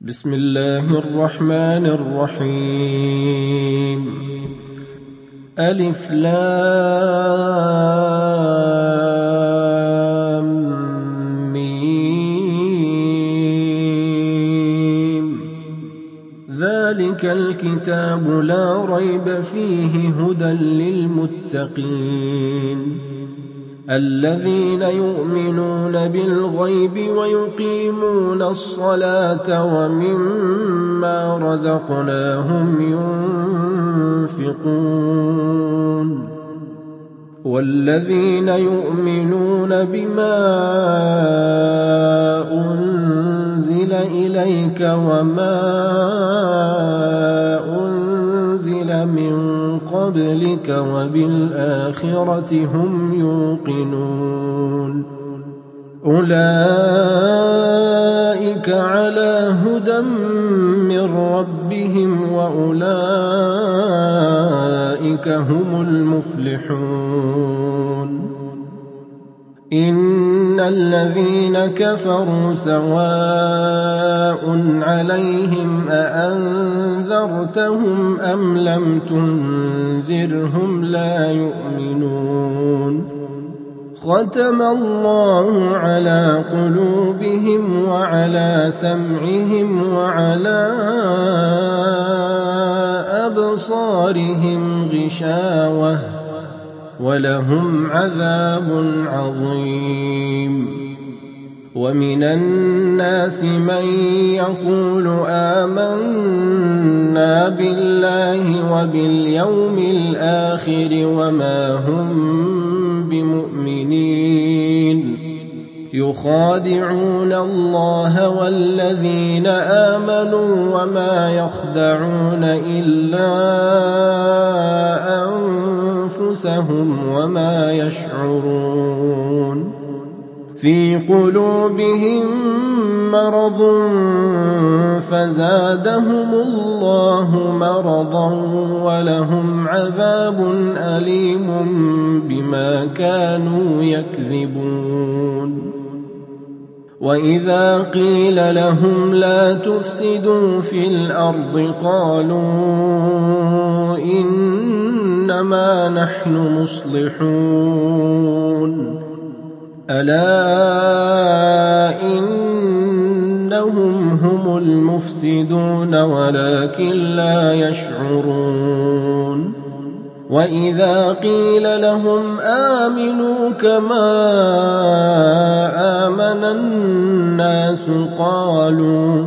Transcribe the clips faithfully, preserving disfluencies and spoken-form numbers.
بسم الله الرحمن الرحيم. ألف لام ميم. ذلك الكتاب لا ريب فيه هدى للمتقين الذين يؤمنون بالغيب ويقيمون الصلاة ومما رزقناهم ينفقون والذين يؤمنون بما أنزل إليك وما أنزل من قبلك وبالآخرة هم يوقنون أولئك على هدى من ربهم وأولئك هم المفلحون. إن الذين كفروا سواء عليهم أأنذرتهم أم لم تنذرهم لا يؤمنون. ختم الله على قلوبهم وعلى سمعهم وعلى أبصارهم غشاوة ولهم عذاب عظيم. ومن الناس من يقول آمنا بالله وباليوم الآخر وما هم بمؤمنين يخادعون الله والذين آمنوا وما يخدعون إلا أنفسهم وما يشعرون. في قلوبهم مرض فزادهم الله مرضا ولهم عذاب أليم بما كانوا يكذبون. وإذا قيل لهم لا تفسدوا في الأرض قالوا إنما نحن مصلحون ألا إنهم هم المفسدون ولكن لا يشعرون. وإذا قيل لهم آمنوا كما آمن الناس قالوا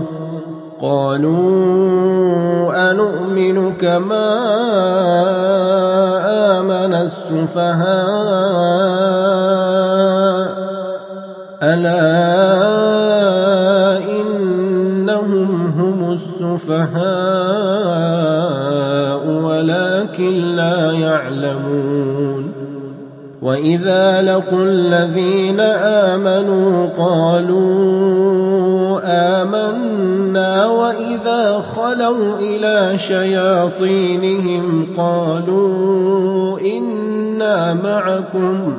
قالوا أنؤمن كما آمن السفهاء ألا إنهم هم السفهاء ولكن لا يعلمون. وإذا لقوا الذين آمنوا قالوا آمنا وإذا خلوا إلى شياطينهم قالوا إنا معكم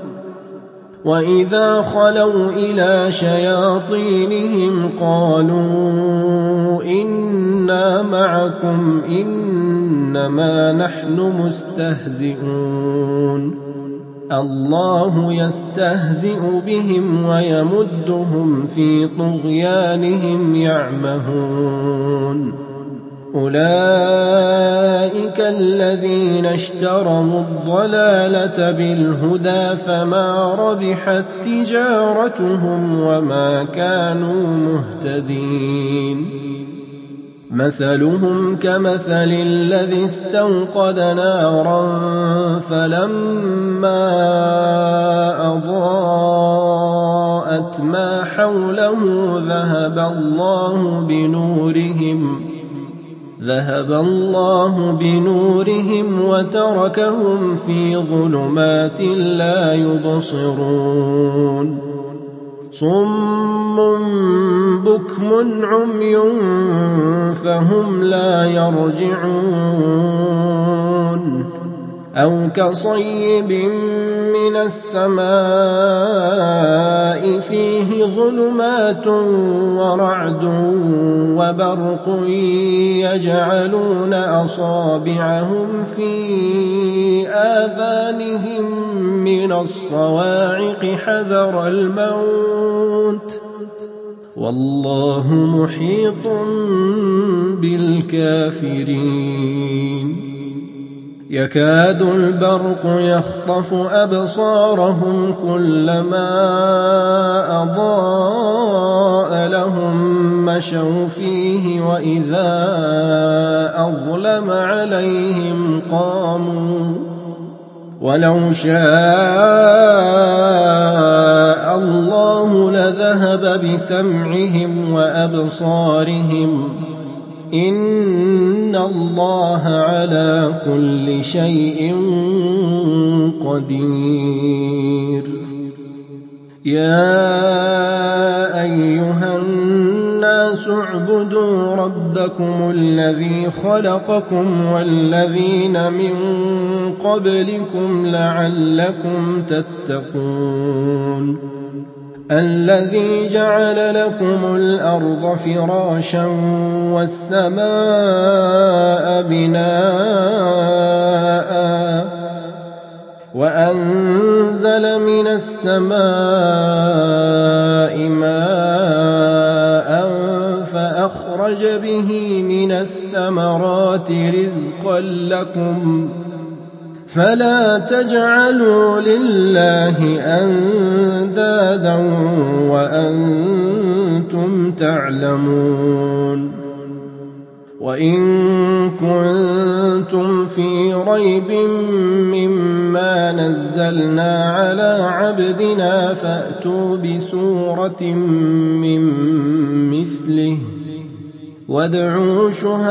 وإذا خلوا إلى شياطينهم قالوا إنا معكم إنما نحن مستهزئون. الله يستهزئ بهم ويمدهم في طغيانهم يعمهون. أولئك الذين اشتروا الضلالة بالهدى فما ربحت تجارتهم وما كانوا مهتدين. مثلهم كمثل الذي استوقد نارا فلما أضاءت ما حوله ذهب الله بنورهم ذهب الله بنورهم وتركهم في ظلمات لا يبصرون. صم بكم عمي فهم لا يرجعون. أو كصيب من السماء فيه ظلمات ورعد وبرق يجعلون أصابعهم في آذانهم من الصواعق حذر الموت والله محيط بالكافرين يكاد البرق يخطف أبصارهم كلما أضاء لهم مشوا فيه وإذا أظلم عليهم قاموا ولو شاء الله لذهب بسمعهم وأبصارهم إن الله على كل شيء قدير يا أيها الناس اعبدوا ربكم الذي خلقكم والذين من قبلكم لعلكم تتقون الذي جعل لكم الأرض فراشا والسماء بناء وأنزل من السماء ماء فأخرج به من الثمرات رزقا لكم فلا تجعلوا لله أندادا وأنتم تعلمون وإن كنتم في ريب مما نزلنا على عبدنا فأتوا بسورة من مثله وادعوا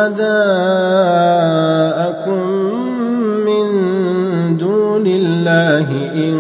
شهداءكم من دون الله إن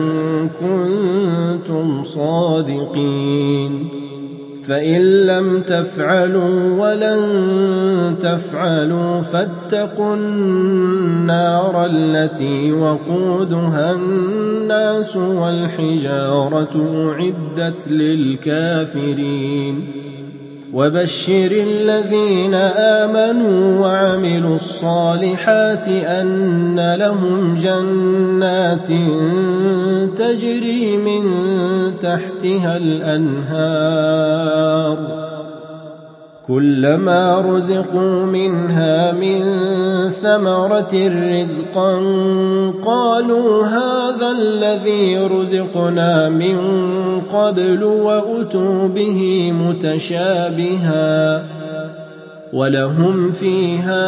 كنتم صادقين فإن لم تفعلوا ولن تفعلوا فاتقوا النار التي وقودها الناس والحجارة أعدت للكافرين وبشر الذين آمنوا وعملوا الصالحات أن لهم جنات تجري من تحتها الأنهار كلما رزقوا منها من ثمرة رزقا قالوا هذا الذي رزقنا من قبل وأتوا به متشابها ولهم فيها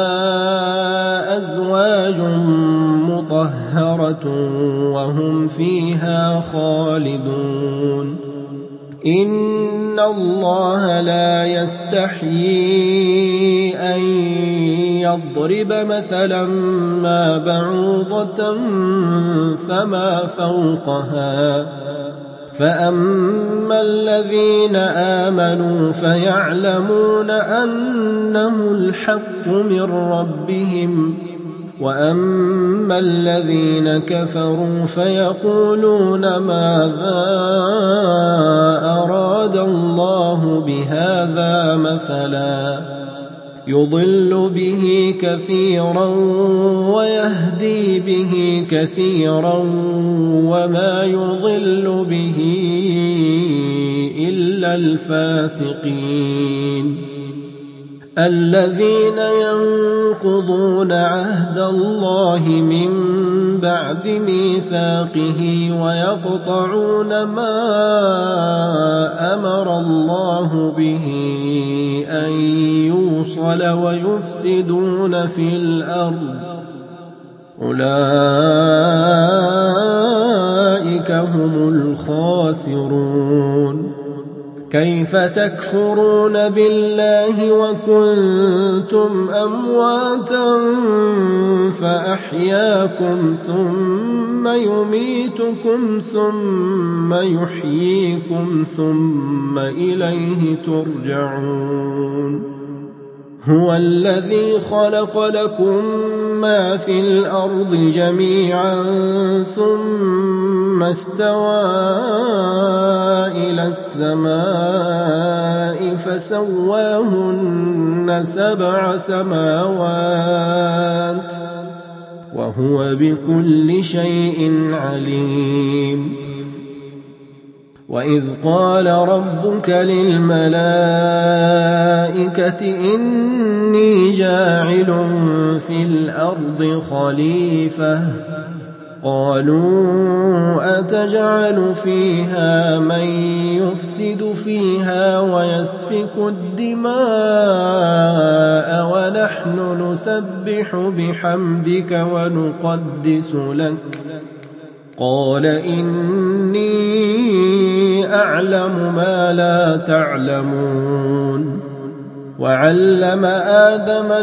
أزواج مطهرة وهم فيها خالدون إن الله لا يستحيي أن يضرب مثلا ما بعوضة فما فوقها فأما الذين آمنوا فيعلمون أنه الحق من ربهم وأما الذين كفروا فيقولون ماذا أراد الله بهذا مثلا يضل به كثيرا ويهدي به كثيرا وما يضل به إلا الفاسقين الذين ينقضون عهد الله من بعد ميثاقه ويقطعون ما أمر الله به أن يوصل ويفسدون في الأرض أولئك هم الخاسرون كيف تكفرون بالله وكنتم أمواتا فأحياكم ثم يميتكم ثم يحييكم ثم إليه ترجعون هو الذي خلق لكم ما في الأرض جميعا ثم استوى إلى السماء فسواهن سبع سماوات وهو بكل شيء عليم. وإذ قال ربك للملائكة إني جاعل في الأرض خليفة قالوا أتجعل فيها من يفسد فيها ويسفك الدماء ونحن نسبح بحمدك ونقدس لك قال إني أعلم ما لا تعلمون. وعلم آدم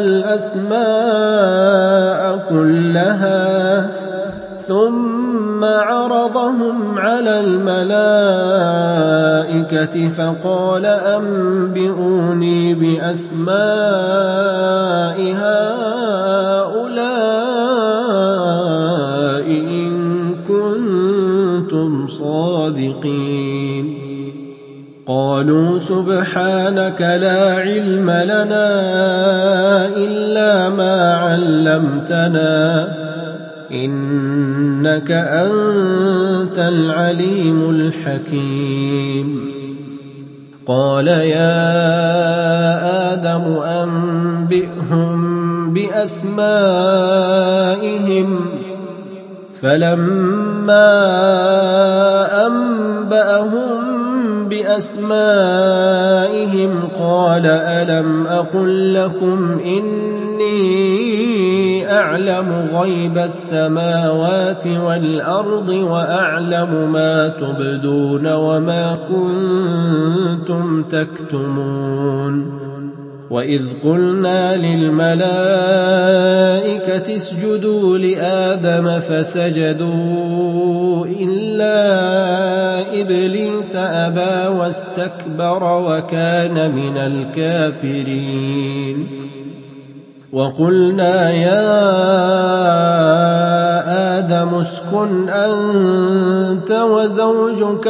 الأسماء كلها ثم عرضهم على الملائكة فقال أنبئوني بأسماء هؤلاء إن كنتم صادقين. قالوا سبحانك لا علم لنا إلا ما علمتنا إنك أنت العليم الحكيم. قال يا آدم أنبئهم بأسمائهم فلما أنبأهم بأسمائهم قال ألم أقل لكم إني أعلم غيب السماوات والأرض وأعلم ما تبدون وما كنتم تكتمون. وإذ قلنا للملائكة اسجدوا لآدم فسجدوا إلا إبليس أبى واستكبر وكان من الكافرين. وقلنا يا آدم اسكن أنت وزوجك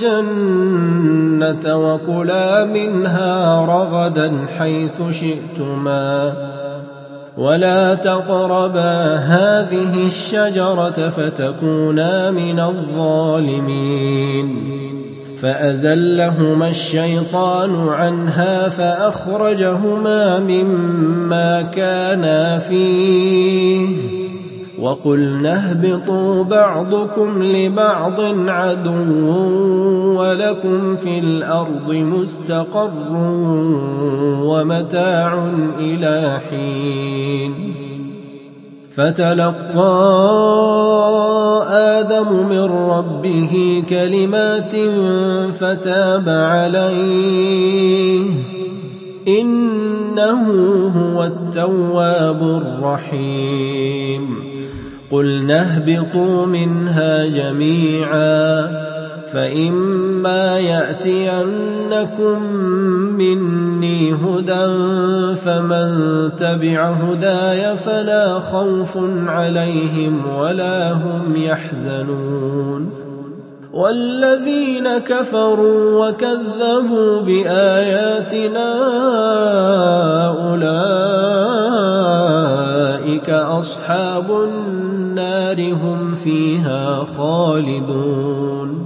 الجنة وكلا منها رغدا حيث شئتما ولا تقربا هذه الشجرة فتكونا من الظالمين. فأزلهما الشيطان عنها فأخرجهما مما كانا فيه وقلنا اهبطوا بعضكم لبعض عدو ولكم في الأرض مستقر ومتاع إلى حين. فتلقى آدم من ربه كلمات فتاب عليه إنه هو التواب الرحيم. قلنا اهبطوا منها جميعا فإما يأتينكم مني هدى فمن تبع هداي فلا خوف عليهم ولا هم يحزنون. والذين كفروا وكذبوا بآياتنا أولئك أصحاب النار هم فيها خالدون.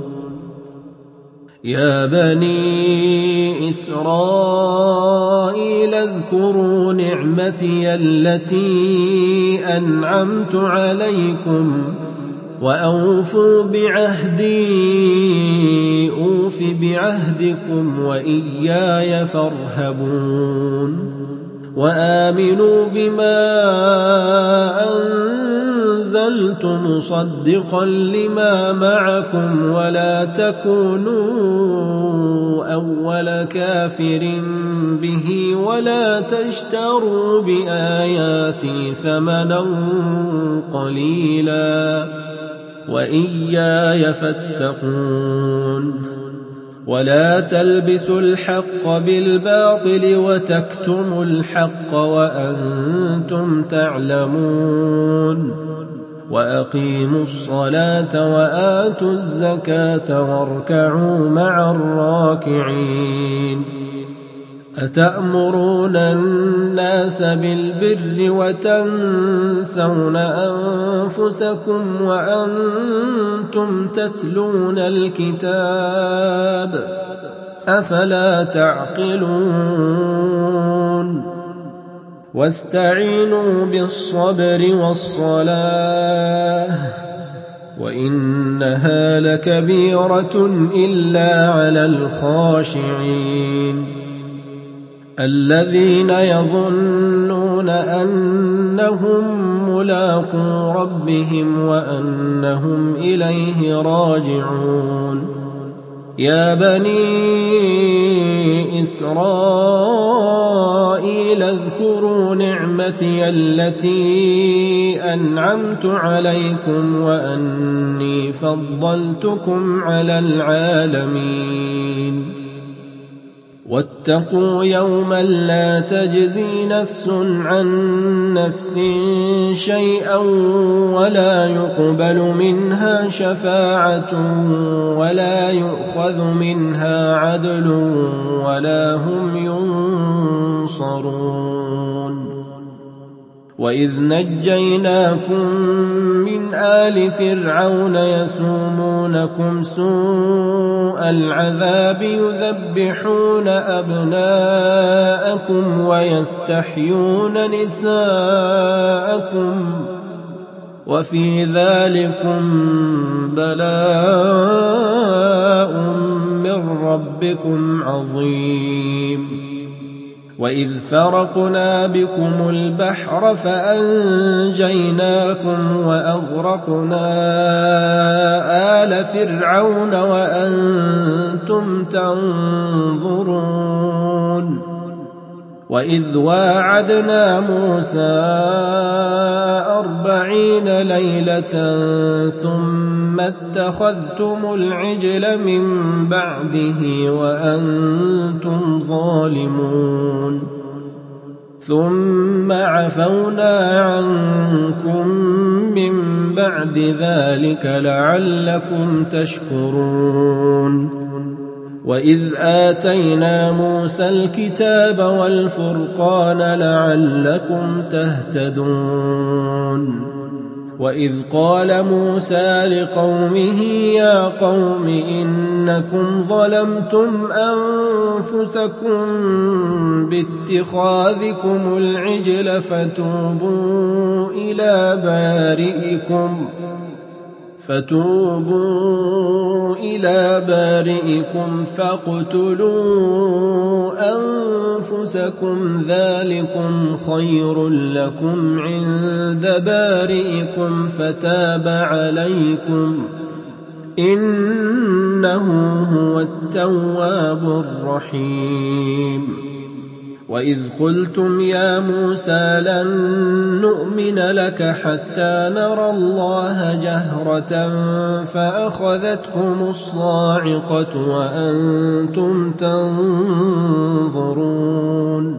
يا بني إسرائيل اذكروا نعمتي التي أنعمت عليكم وأوفوا بعهدي أوف بعهدكم وإياي فارهبون. وآمنوا بما أنزلت مصدقا لما معكم ولا تكونوا أول كافر به ولا تشتروا بآياتي ثمنا قليلا وإياي فاتقون. ولا تلبسوا الحق بالباطل وتكتموا الحق وأنتم تعلمون وأقيموا الصلاة وآتوا الزكاة واركعوا مع الراكعين أتأمرون الناس بالبر وتنسون أنفسكم وأنتم تتلون الكتاب أفلا تعقلون واستعينوا بالصبر والصلاة وإنها لكبيرة إلا على الخاشعين الذين يظنون أنهم ملاقو ربهم وأنهم إليه راجعون يا بني إسرائيل اذكروا نعمتي التي أنعمت عليكم وأني فضلتكم على العالمين واتقوا يوما لا تجزي نفس عن نفس شيئا ولا يقبل منها شفاعة ولا يؤخذ منها عدل ولا هم ينصرون وإذ نجيناكم من آل فرعون يسومونكم سوء العذاب يذبحون أبناءكم ويستحيون نساءكم وفي ذلكم بلاء من ربكم عظيم وإذ فرقنا بكم البحر فأنجيناكم وأغرقنا آل فرعون وأنتم تنظرون وإذ واعدنا موسى أربعين ليلة ثم اتخذتم العجل من بعده وأنتم ظالمون ثم عفونا عنكم من بعد ذلك لعلكم تشكرون وإذ آتينا موسى الكتاب والفرقان لعلكم تهتدون وإذ قال موسى لقومه يا قوم إنكم ظلمتم أنفسكم باتخاذكم العجل فتوبوا إلى بارئكم فتوبوا إلى بارئكم فاقتلوا أنفسكم ذلكم خير لكم عند بارئكم فتاب عليكم إنه هو التواب الرحيم وإذ قلتم يا موسى لن نؤمن لك حتى نرى الله جهرة فأخذتكم الصاعقة وأنتم تنظرون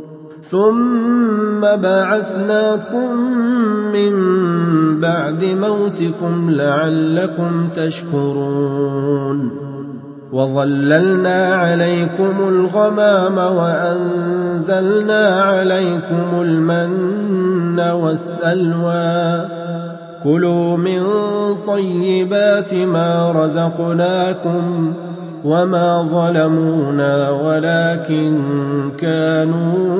ثم بعثناكم من بعد موتكم لعلكم تشكرون وظللنا عليكم الغمام وأنزلنا عليكم المن والسلوى كلوا من طيبات ما رزقناكم وما ظلمونا ولكن كانوا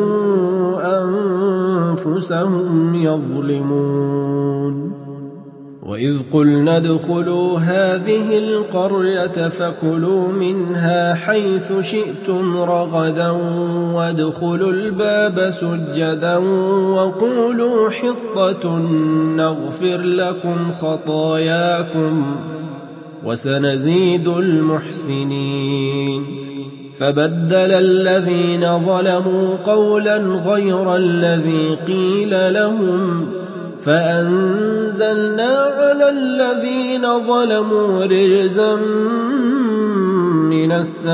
أنفسهم يظلمون وإذ قلنا ادخلوا هذه القرية فكلوا منها حيث شئتم رغدا وادخلوا الباب سجدا وقولوا حطة نغفر لكم خطاياكم وسنزيد المحسنين فبدل الذين ظلموا قولا غير الذي قيل لهم فأنزلنا على الذين ظلموا رجزا من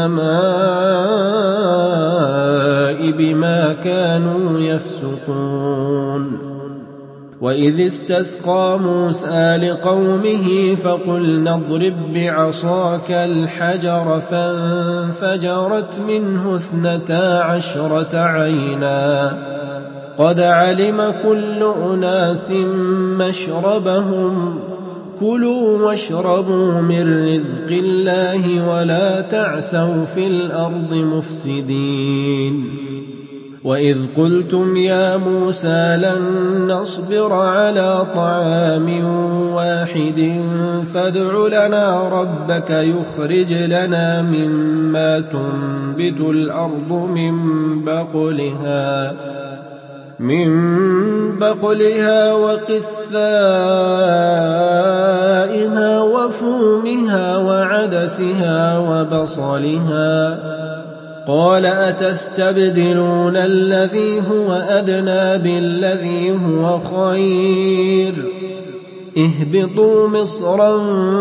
السماء بما كانوا يفسقون. وإذ استسقى موسى لقومه فقلنا اضرب بعصاك الحجر فانفجرت منه اثنتا عشرة عينا قد علم كل أناس مشربهم كلوا واشربوا من رزق الله ولا تعثوا في الأرض مفسدين. وإذ قلتم يا موسى لن نصبر على طعام واحد فادع لنا ربك يخرج لنا مما تنبت الأرض من بقلها من بقلها وقثائها وفومها وعدسها وبصلها قال أتستبدلون الذي هو أدنى بالذي هو خير اهبطوا مصرا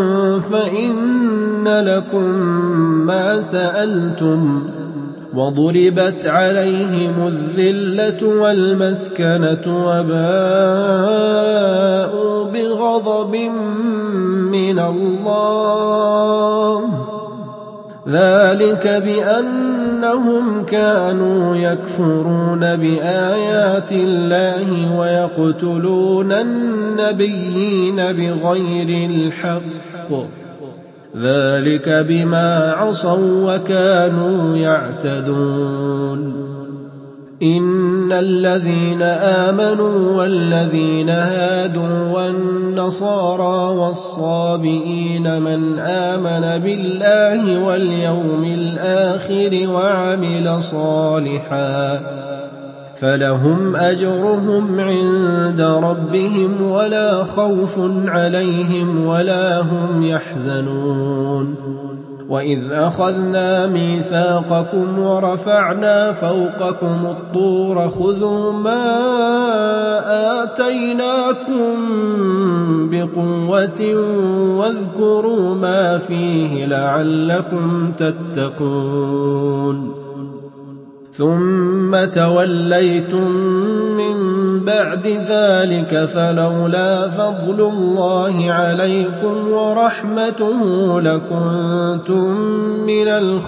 فإن لكم ما سألتم وضربت عليهم الذلة والمسكنة وباءوا بغضب من الله ذلك بأنهم كانوا يكفرون بآيات الله ويقتلون النبيين بغير الحق ذلك بما عصوا وكانوا يعتدون. إن الذين آمنوا والذين هادوا والنصارى والصابئين من آمن بالله واليوم الآخر وعمل صالحا فلهم أجرهم عند ربهم ولا خوف عليهم ولا هم يحزنون. وإذ أخذنا ميثاقكم ورفعنا فوقكم الطور خذوا ما آتيناكم بقوة واذكروا ما فيه لعلكم تتقون. ثم توليتم من بعد ذلك فلولا فضل الله عليكم ورحمته لكنتم من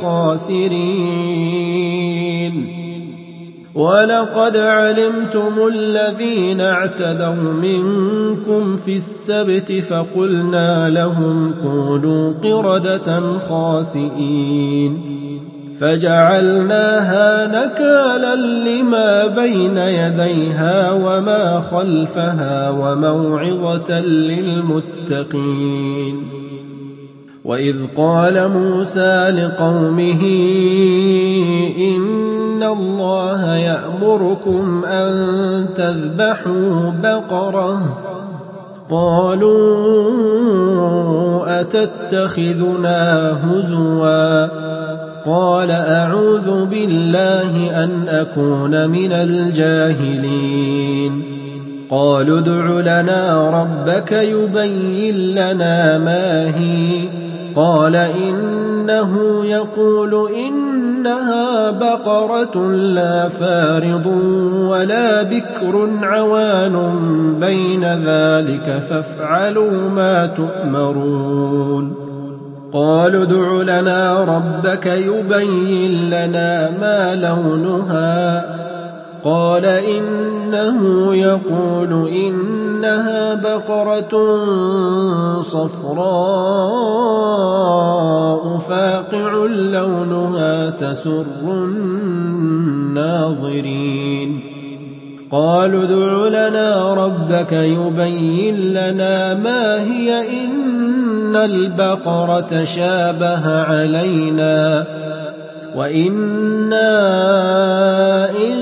الخاسرين. ولقد علمتم الذين اعتدوا منكم في السبت فقلنا لهم كونوا قردة خاسئين فجعلناها نكالا لما بين يديها وما خلفها وموعظة للمتقين. وإذ قال موسى لقومه إن الله يأمركم أن تذبحوا بقرة قالوا أتتخذنا هزوا قال أعوذ بالله أن أكون من الجاهلين. قالوا ادع لنا ربك يبين لنا ما هي قال إنه يقول إنها بقرة لا فارض ولا بكر عوان بين ذلك فافعلوا ما تؤمرون. قالوا ادع لنا ربك يبين لنا ما لونها قال إنه يقول إنها بقرة صفراء فاقع لونها تسر الناظرين. قالوا ادع لنا ربك يبين لنا ما هي إن البقرة شابه علينا وإنا إن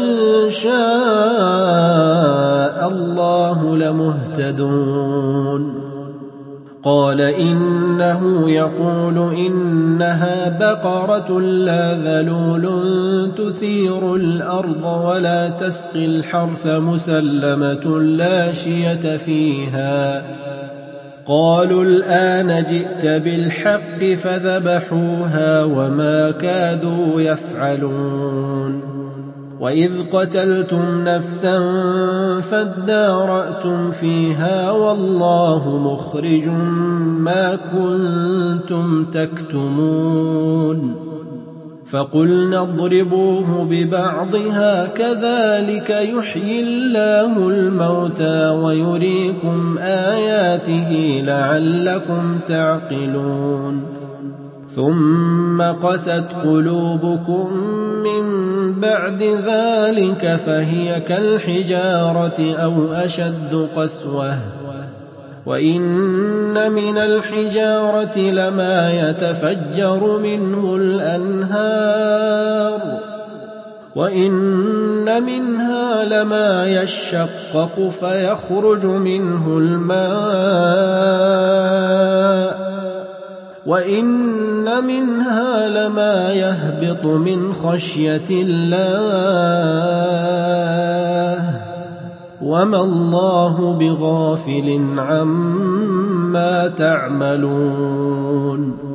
شاء الله لمهتدون. قال إنه يقول إنها بقرة لا ذلول تثير الأرض ولا تسقي الحرث مسلمة لا شية فيها قالوا الآن جئت بالحق فذبحوها وما كادوا يفعلون وإذ قتلتم نفسا فادارأتم فيها والله مخرج ما كنتم تكتمون فقلنا اضربوه ببعضها كذلك يحيي الله الموتى ويريكم آياته لعلكم تعقلون ثم قست قلوبكم من بعد ذلك فهي كالحجارة أو أشد قسوة وإن من الحجارة لما يتفجر منه الأنهار وإن منها لما يشقق فيخرج منه الماء وإن منها لما يهبط من خشية الله وما الله بغافل عما تعملون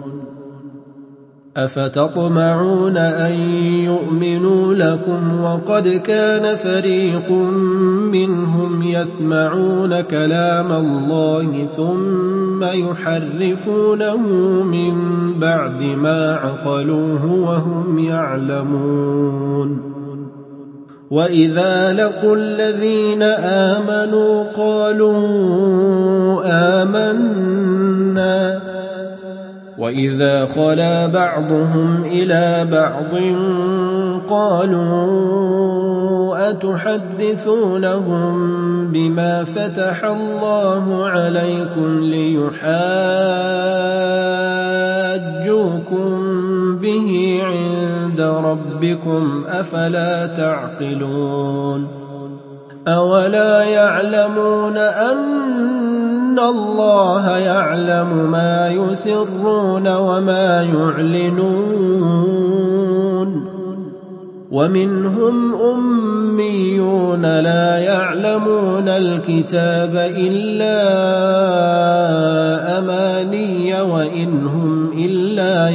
أفتطمعون أن يؤمنوا لكم وقد كان فريق منهم يسمعون كلام الله ثم يحرفونه من بعد ما عقلوه وهم يعلمون وإذا لقوا الذين آمنوا قالوا آمنا وإذا خلا بعضهم إلى بعض قالوا أتحدثونهم بما فتح الله عليكم ليحاجوكم به عند ربكم أفلا تعقلون أولا يعلمون أن الله يعلم ما يسرون وما يعلنون ومنهم أميون لا يعلمون الكتاب إلا أماني وإن هم إلا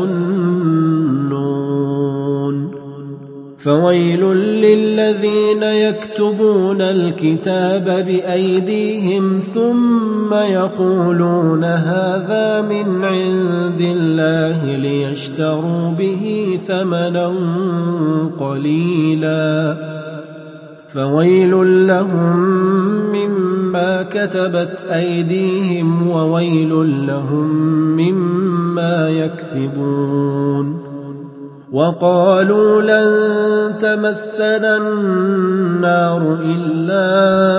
يظنون فويل للذين يكتبون الكتاب بأيديهم ثم يقولون هذا من عند الله ليشتروا به ثمنا قليلا فويل لهم مما كتبت أيديهم وويل لهم مما يكسبون وقالوا لن تمسنا النار إلا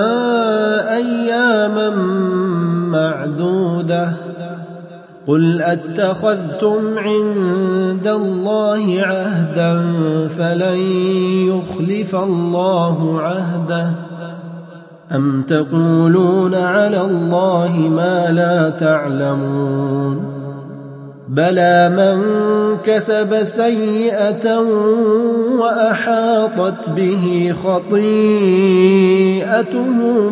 أياما معدودة قل أتخذتم عند الله عهدا فلن يخلف الله عهده أم تقولون على الله ما لا تعلمون بلى من كسب سيئة وأحاطت به خطيئته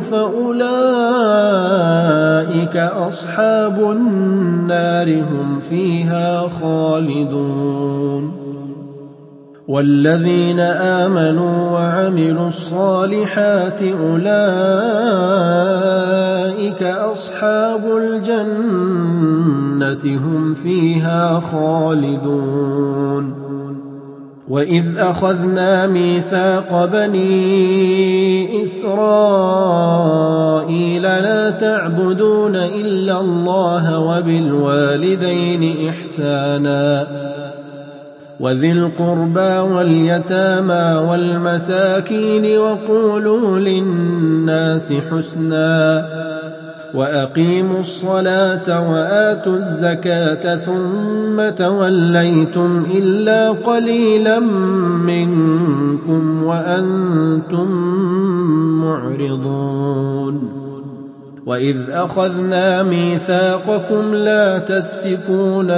فأولئك أصحاب النار هم فيها خالدون والذين آمنوا وعملوا الصالحات أولئك أصحاب الجنة هم فيها خالدون وإذ أخذنا ميثاق بني إسرائيل لا تعبدون إلا الله وبالوالدين إحسانا وذي القربى واليتامى والمساكين وقولوا للناس حسنا وأقيموا الصلاة وآتوا الزكاة ثم توليتم إلا قليلا منكم وأنتم معرضون وإذ أخذنا ميثاقكم لا تسفكون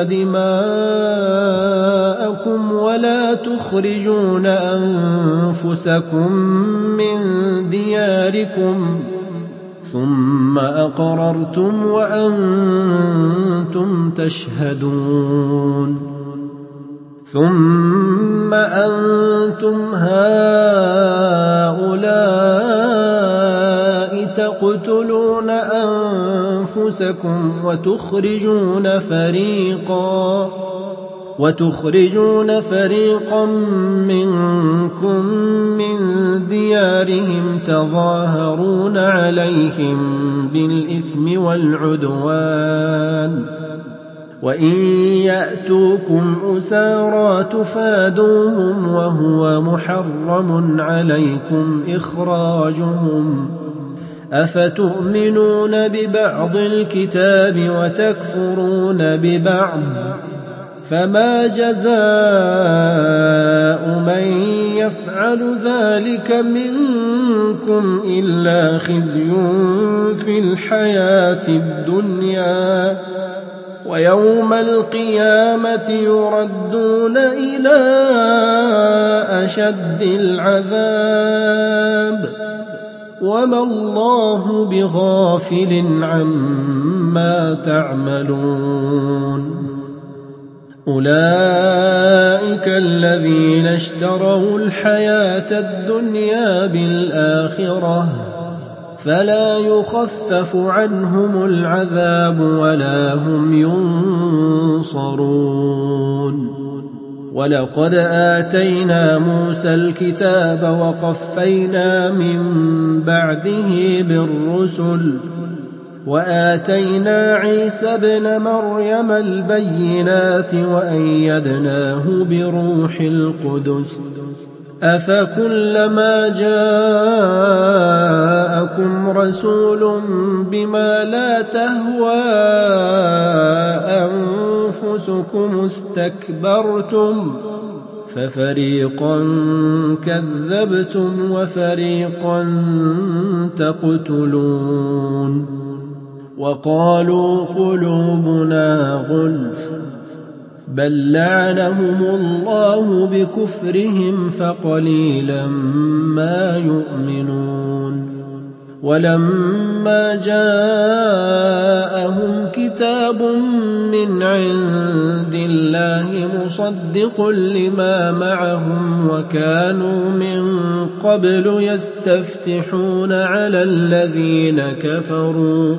دماءكم ولا تخرجون أنفسكم من دياركم ثم أقررتم وأنتم تشهدون ثم أنتم هؤلاء تقتلون أنفسكم وتخرجون فريقا وتخرجون فريقا منكم من ديارهم تظاهرون عليهم بالإثم والعدوان وإن يأتوكم أسارى تفادوهم وهو محرم عليكم إخراجهم أفتؤمنون ببعض الكتاب وتكفرون ببعض فما جزاء من يفعل ذلك منكم إلا خزي في الحياة الدنيا ويوم القيامة يردون إلى أشد العذاب وما الله بغافل عما تعملون أولئك الذين اشتروا الحياة الدنيا بالآخرة فلا يخفف عنهم العذاب ولا هم ينصرون ولقد آتينا موسى الكتاب وقفينا من بعده بالرسل وآتينا عيسى ابن مريم البينات وأيدناه بروح القدس أفكلما جاءكم رسول بما لا تهوى أنفسكم استكبرتم ففريقا كذبتم وفريقا تقتلون وقالوا قلوبنا غلف بل لعنهم الله بكفرهم فقليلا ما يؤمنون ولما جاءهم كتاب من عند الله مصدق لما معهم وكانوا من قبل يستفتحون على الذين كفروا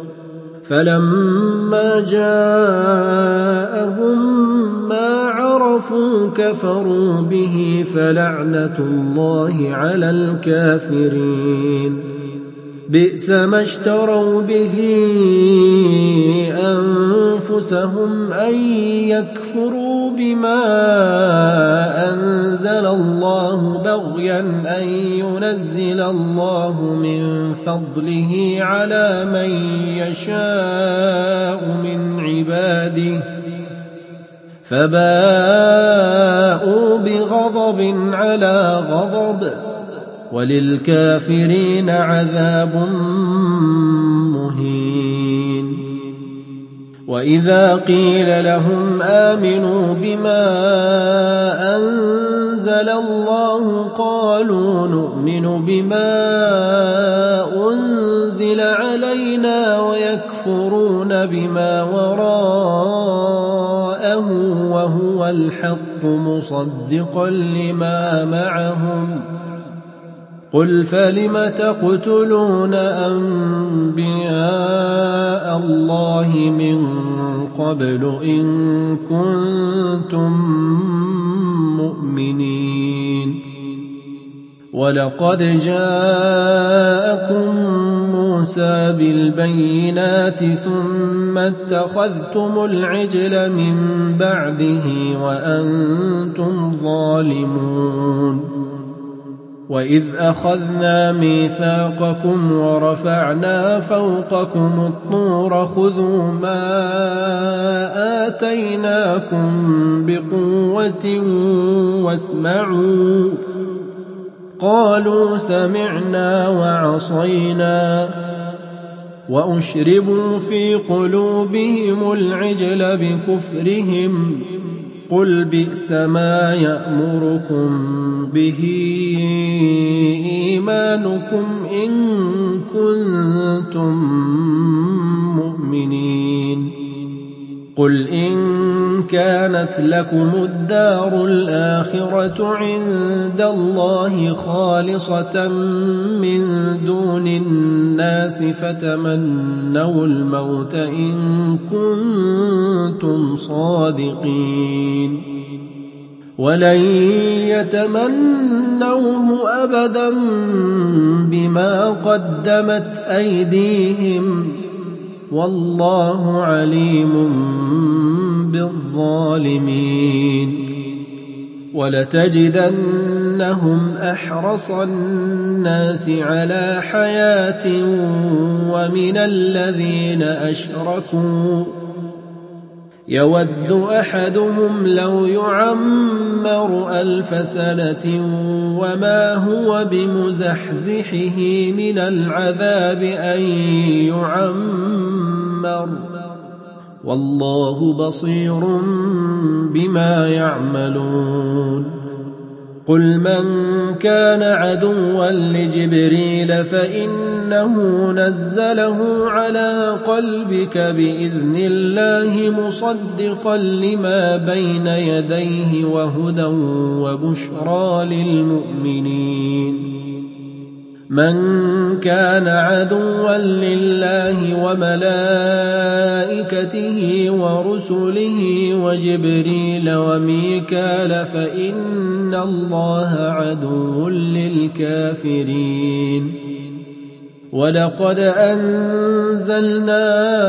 فلما جاءهم ما عرفوا كفروا به فلعنة الله على الكافرين بئس ما اشتروا به أنفسهم أن يكفروا بما أنزل الله بغيا أن ينزل الله من فضله على من يشاء من عباده فباءوا بغضب على غضب وللكافرين عذاب مهين وإذا قيل لهم آمنوا بما أنزل الله قالوا نؤمن بما أنزل علينا ويكفرون بما وراءه وهو الحق مصدقا لما معهم قل فلم تقتلون أنبياء الله من قبل إن كنتم مؤمنين ولقد جاءكم موسى بالبينات ثم اتخذتم العجل من بعده وأنتم ظالمون وإذ أخذنا ميثاقكم ورفعنا فوقكم الطور خذوا ما آتيناكم بقوة واسمعوا قالوا سمعنا وعصينا وأشربوا في قلوبهم العجل بكفرهم قل بئس ما يأمركم به إيمانكم إن كنتم مؤمنين. قل إن كانت لكم الدار الآخرة عند الله خالصة من دون الناس فتمنوا الموت إن كنتم صادقين، ولن يتمنوه أبدا بما قدمت أيديهم والله عليم بالظالمين. ولتجدنهم أحرص الناس على حياة ومن الذين أشركوا يود أحدهم لو يعمر ألف سنة وما هو بمزحزحه من العذاب أن يعمر والله بصير بما يعملون. قل من كان عدوا لجبريل فإنه نزله على قلبك بإذن الله مصدقا لما بين يديه وهدى وبشرى للمؤمنين. من كان عدوا لله وملائكته ورسله وجبريل وميكال فإن الله عدو للكافرين. ولقد أنزلنا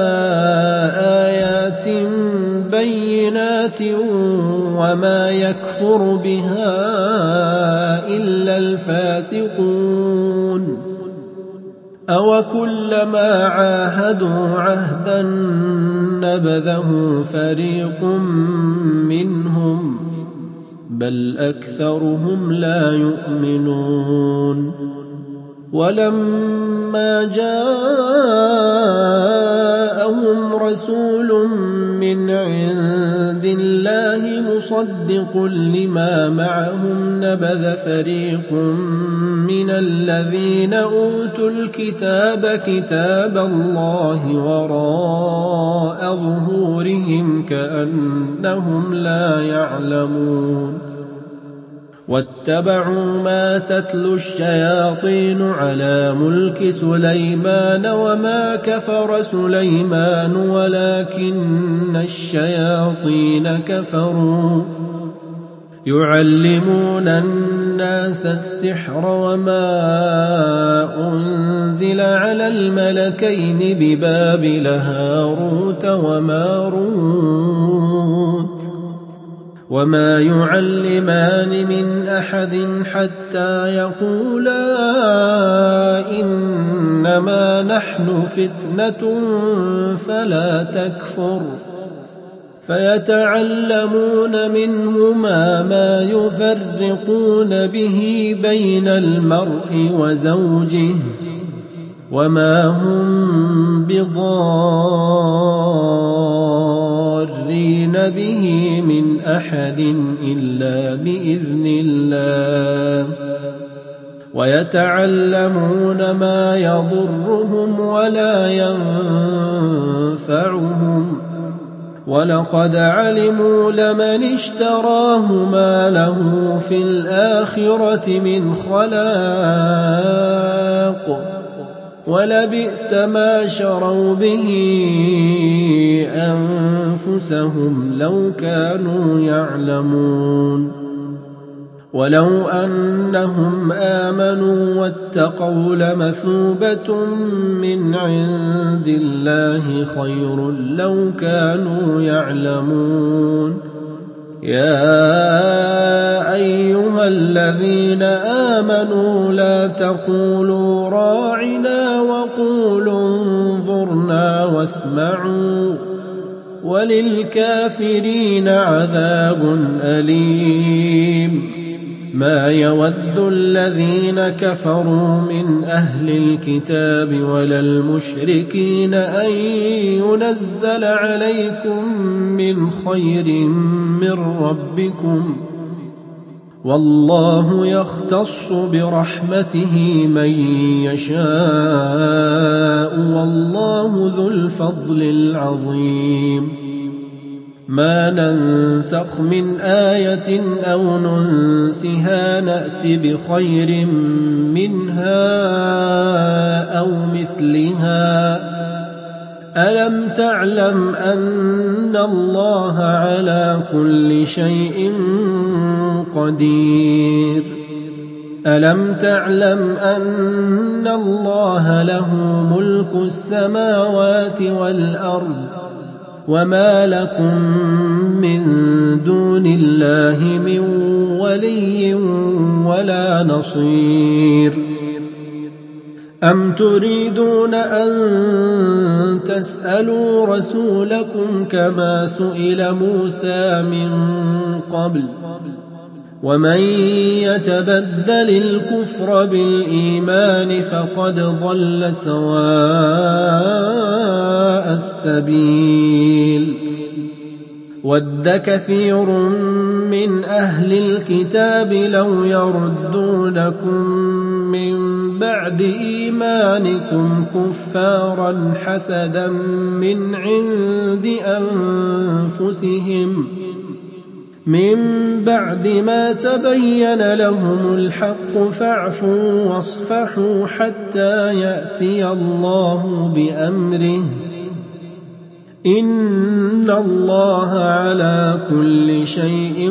آيات بينات وما يكفر بها إلا الفاسقون. أوكلما عاهدوا عهدا نبذه فريق منهم بل أكثرهم لا يؤمنون. ولما جاءهم رسول من عند الله مصدق لما معهم نبذ فريق من الذين أوتوا الكتاب كتاب الله وراء ظهورهم كأنهم لا يعلمون. واتبعوا ما تتلو الشياطين على ملك سليمان وما كفر سليمان ولكن الشياطين كفروا يعلمون الناس السحر وما أنزل على الملكين ببابل هاروت وماروت وما يعلمان من أحد حتى يقولا إنما نحن فتنة فلا تكفر فيتعلمون منهما ما يفرقون به بين المرء وزوجه وما هم بضارين به من أحد إلا بإذن الله ويتعلمون ما يضرهم ولا ينفعهم ولقد علموا لمن اشتراه ما له في الآخرة من خلاق ولبئس ما شروا به أنفسهم لو كانوا يعلمون. ولو أنهم آمنوا واتقوا لمثوبة من عند الله خير لو كانوا يعلمون. يا أيها الذين آمنوا لا تقولوا راعنا وقولوا انظرنا واسمعوا وللكافرين عذاب أليم. ما يود الذين كفروا من أهل الكتاب ولا المشركين أن ينزل عليكم من خير من ربكم والله يختص برحمته من يشاء والله ذو الفضل العظيم ما ننسخ من آية أو ننسها نأت بخير منها أو مثلها ألم تعلم أن الله على كل شيء قدير ألم تعلم أن الله له ملك السماوات والأرض وما لكم من دون الله من ولي ولا نصير أم تريدون أن تسألوا رسولكم كما سئل موسى من قبل ومن يتبدل الكفر بالإيمان فقد ضل سواء السبيل ود كثير من أهل الكتاب لو يردونكم من بعد إيمانكم كفارا حسدا من عند أنفسهم من بعد ما تبين لهم الحق فاعفوا واصفحوا حتى يأتي الله بأمره إن الله على كل شيء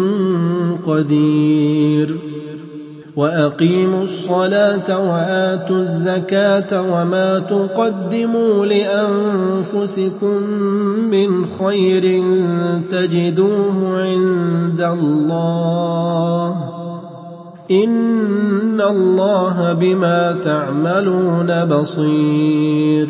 قدير وأقيموا الصلاة وآتوا الزكاة وما تقدموا لأنفسكم من خير تجدوه عند الله إن الله بما تعملون بصير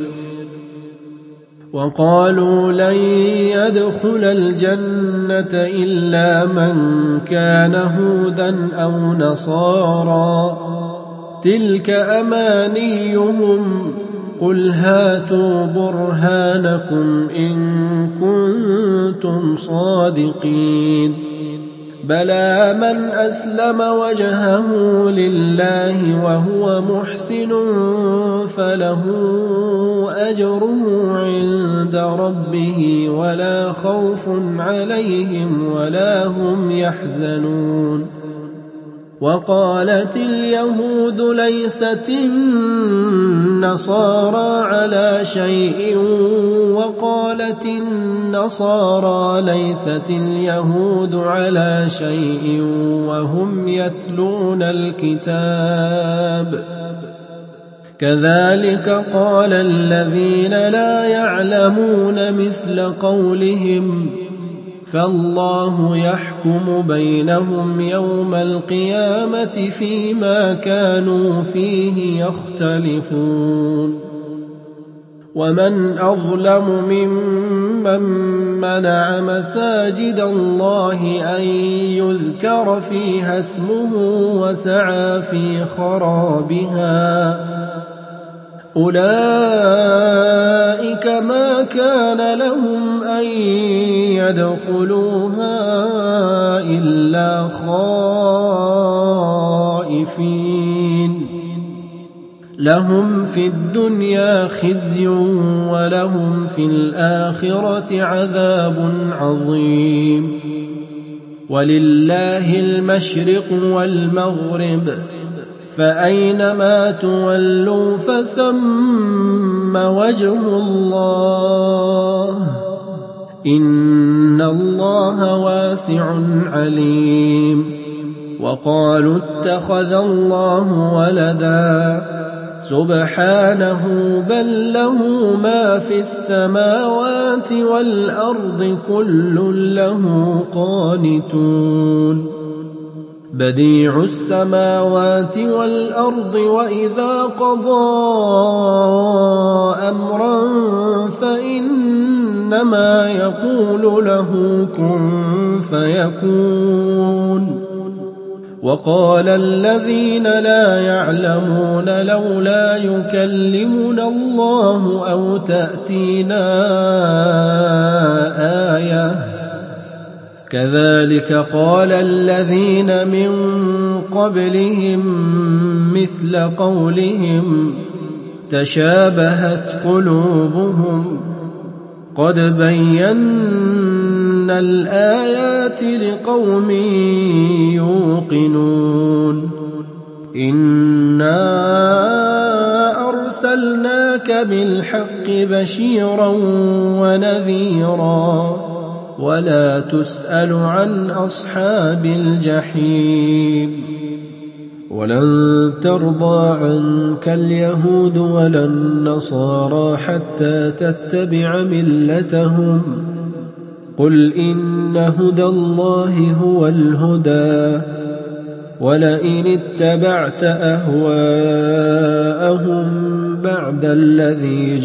وقالوا لن يدخل الجنة إلا من كان هودا أو نصارى تلك أمانيهم قل هاتوا برهانكم إن كنتم صادقين بلى من أسلم وجهه لله وهو محسن فله أجره عند ربه ولا خوف عليهم ولا هم يحزنون وقالت اليهود ليست النصارى على شيء وقالت النصارى ليست اليهود على شيء وهم يتلون الكتاب كذلك قال الذين لا يعلمون مثل قولهم فالله يحكم بينهم يوم القيامة فيما كانوا فيه يختلفون ومن أظلم ممن منع مساجد الله أن يذكر فيها اسمه وسعى في خرابها أولئك ما كان لهم أن يدخلوها إلا خائفين لهم في الدنيا خزي ولهم في الآخرة عذاب عظيم ولله المشرق والمغرب فأينما تولوا فثم وجه الله إن الله واسع عليم وقالوا اتخذ الله ولدا سبحانه بل له ما في السماوات والأرض كل له قانتون بديع السماوات والأرض وإذا قضى أمرا فإنما يقول له كن فيكون وقال الذين لا يعلمون لولا يكلمنا الله أو تأتينا آية كذلك قال الذين من قبلهم مثل قولهم تشابهت قلوبهم قد بينا الآيات لقوم يوقنون إنا أرسلناك بالحق بشيرا ونذيرا ولا تسأل عن أصحاب الجحيم ولن ترضى عنك اليهود ولا النصارى حتى تتبع ملتهم قل إن هدى الله هو الهدى ولئن اتبعت أهواءهم بعد الذي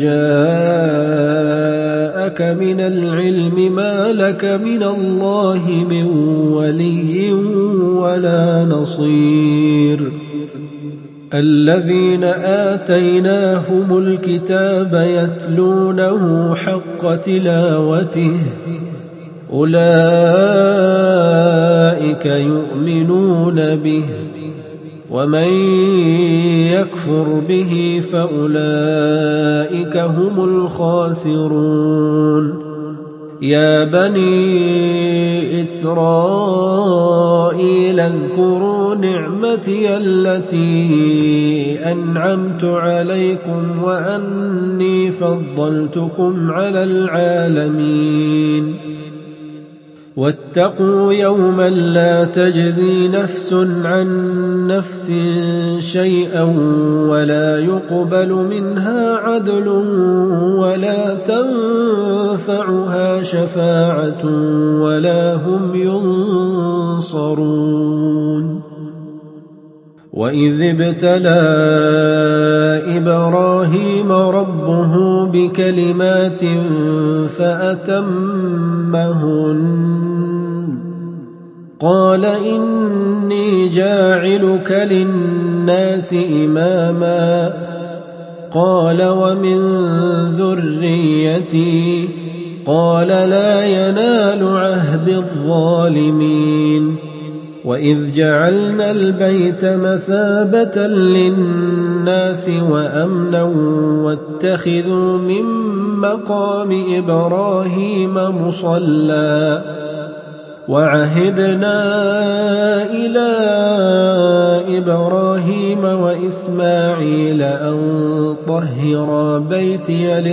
جاءك من العلم ما لك من الله من ولي ولا نصير الذين آتيناهم الكتاب يتلونه حق تلاوته أولئك يؤمنون به ومن يكفر به فأولئك هم الخاسرون يا بني إسرائيل اذكروا نعمتي التي أنعمت عليكم وأني فضلتكم على العالمين واتقوا يوما لا تجزي نفس عن نفس شيئا ولا يقبل منها عدل ولا تنفعها شفاعة ولا هم ينصرون وإذ ابتلى إبراهيم ربه بكلمات فأتمهن قال إني جاعلك للناس إماما قال ومن ذريتي قال لا ينال عهد الظالمين وإذ جعلنا البيت مثابة للناس وأمنا واتخذوا من مقام إبراهيم مصلى وعهدنا إلى إبراهيم وإسماعيل أن طهرا بيتي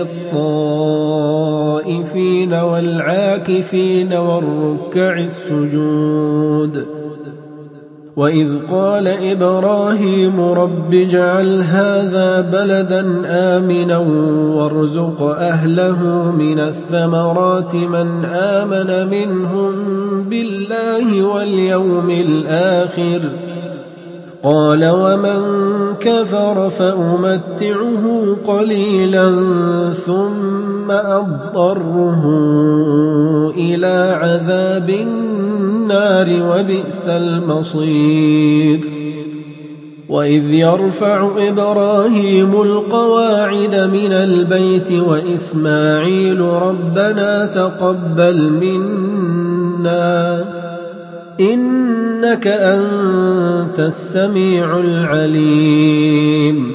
للطائفين والعاكفين والركع السجود وإذ قال إبراهيم رب اجعل هذا بلدا آمنا وارزق أهله من الثمرات من آمن منهم بالله واليوم الآخر قال ومن كفر فأمتعه قليلا ثم أضطره إلى عذاب النار وبئس المصير وإذ يرفع إبراهيم القواعد من البيت وإسماعيل ربنا تقبل منا إنك أنت السميع العليم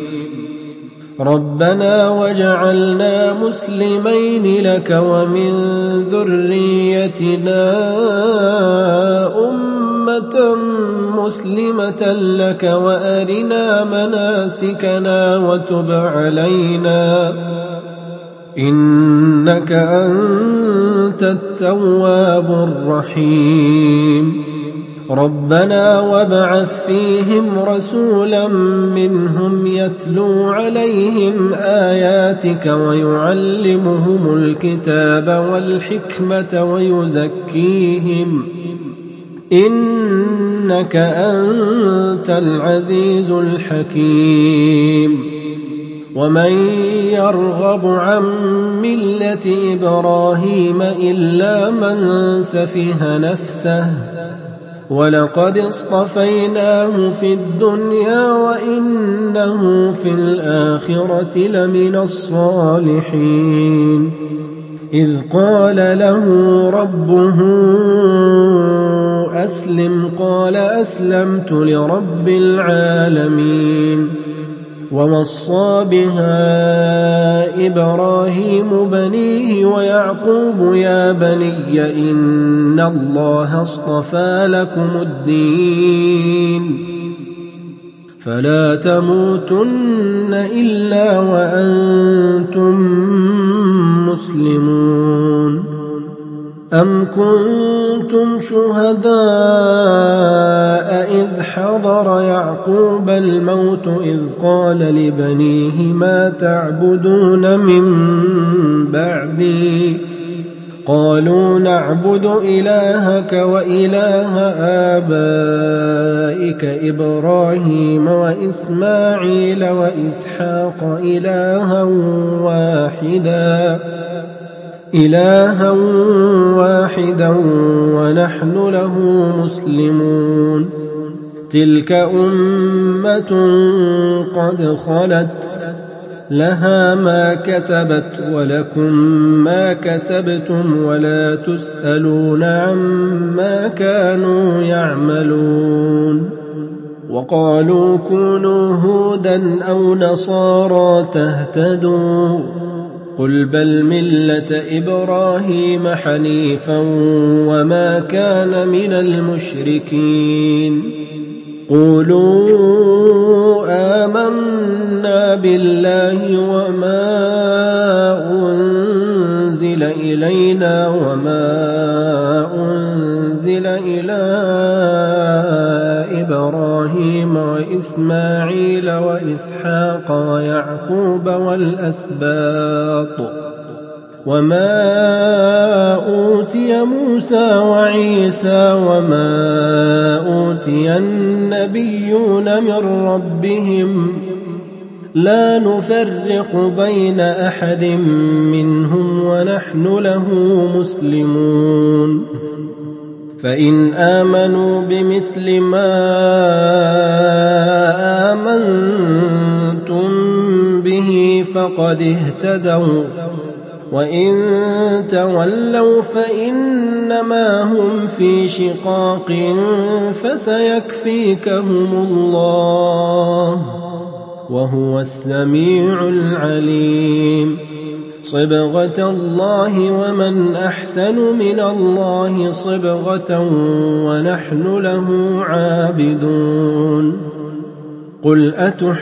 ربنا وجعلنا مسلمين لك ومن ذريتنا أمة مسلمة لك وأرنا مناسكنا وتب علينا إنك أنت التواب الرحيم ربنا وابعث فيهم رسولا منهم يتلو عليهم آياتك ويعلمهم الكتاب والحكمة ويزكيهم إنك أنت العزيز الحكيم ومن يرغب عن ملة إبراهيم إلا من سفه نفسه ولقد اصطفيناه في الدنيا وإنه في الآخرة لمن الصالحين إذ قال له ربه أسلم قال أسلمت لرب العالمين ووصى بها إبراهيم بنيه ويعقوب يا بني إن الله اصطفى لكم الدين فلا تموتن إلا وأنتم مسلمون أم كنتم شهداء إذ حضر يعقوب الموت إذ قال لبنيه ما تعبدون من بعدي قالوا نعبد إلهك وإله آبائك إبراهيم وإسماعيل وإسحاق إلها واحدا إلها واحدا ونحن له مسلمون تلك أمة قد خلت لها ما كسبت ولكم ما كسبتم ولا تسألون عما كانوا يعملون وقالوا كونوا هودا أو نصارى تهتدوا قل بل ملة إبراهيم حنيفا وما كان من المشركين قولوا آمنا بالله وما أنزل إلينا وما أنزل إلى إبراهيم وإسماعيل وإسحاق ويعقوب والأسباط وما أوتي موسى وعيسى وما أوتي النبيون من ربهم لا نفرق بين أحد منهم ونحن له مسلمون فإن آمنوا بمثل ما آمنتم به فقد اهتدوا وإن تولوا فإنما هم في شقاق فسيكفيكهم الله وهو السميع العليم صبغة الله ومن أحسن من الله صبغة ونحن له عابدون قل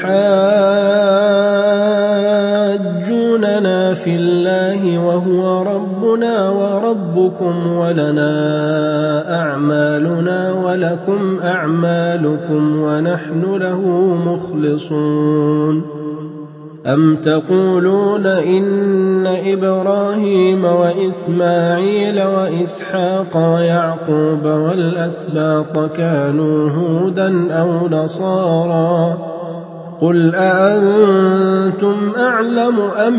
أتحاجوننا في الله وهو ربنا وربكم ولنا أعمالنا ولكم أعمالكم ونحن له مخلصون أم تقولون إن إبراهيم وإسماعيل وإسحاق ويعقوب والأسباط كانوا هودا أو نصارى قل أأنتم أعلم أم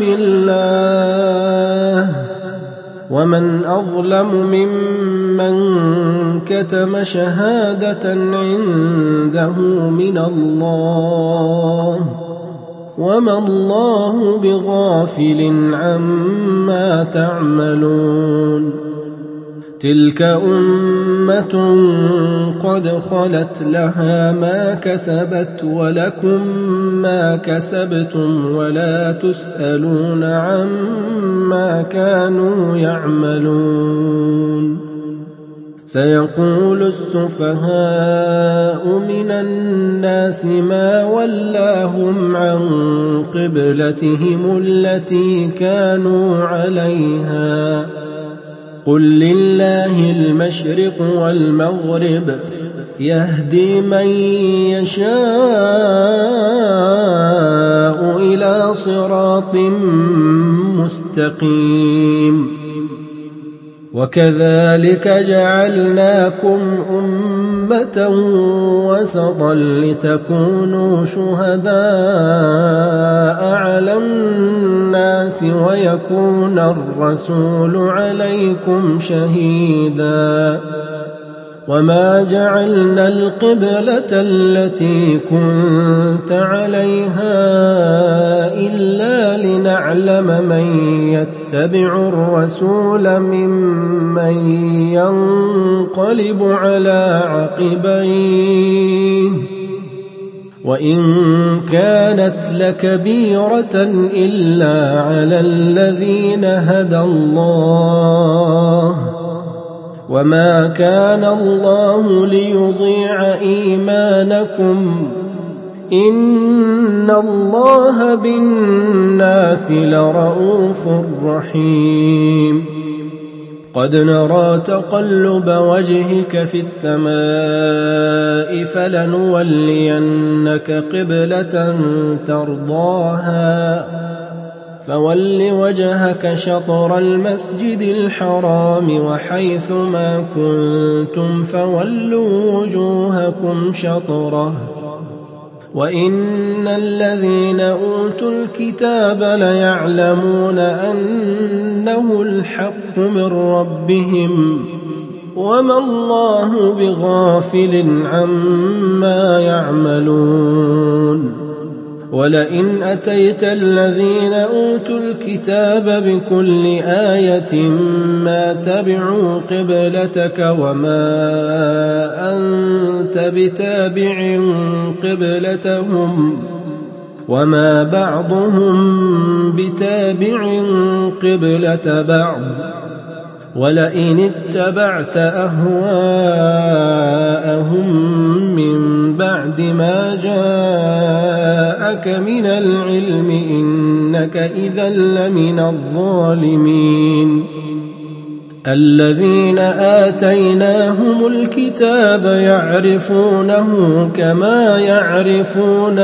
الله ومن أظلم ممن كتم شهادة عنده من الله وما الله بغافل عما تعملون تلك أمة قد خلت لها ما كسبت ولكم ما كسبتم ولا تسألون عما كانوا يعملون سيقول السفهاء من الناس ما ولاهم عن قبلتهم التي كانوا عليها قل لله المشرق والمغرب يهدي من يشاء إلى صراط مستقيم وكذلك جعلناكم أمة وسطا لتكونوا شهداء على الناس ويكون الرسول عليكم شهيدا وما جعلنا القبلة التي كنت عليها إلا لنعلم من يتبع الرسول ممن ينقلب على عقبيه وإن كانت لكبيرة إلا على الذين هدى الله وما كان الله ليضيع إيمانكم إن الله بالناس لرءوف رحيم قد نرى تقلب وجهك في السماء فلنولينك قبلة ترضاها فول وجهك شطر المسجد الحرام وحيث ما كنتم فولوا وجوهكم شطره وإن الذين أوتوا الكتاب ليعلمون أنه الحق من ربهم وما الله بغافل عما يعملون ولئن أتيت الذين أوتوا الكتاب بكل آية ما تبعوا قبلتك وما أنت بتابع قبلتهم وما بعضهم بتابع قبلة بعض ولئن اتبعت أهواءهم من بعد ما جاءك من العلم إنك إذا لمن الظالمين الذين آتيناهم الكتاب يعرفونه كما يعرفون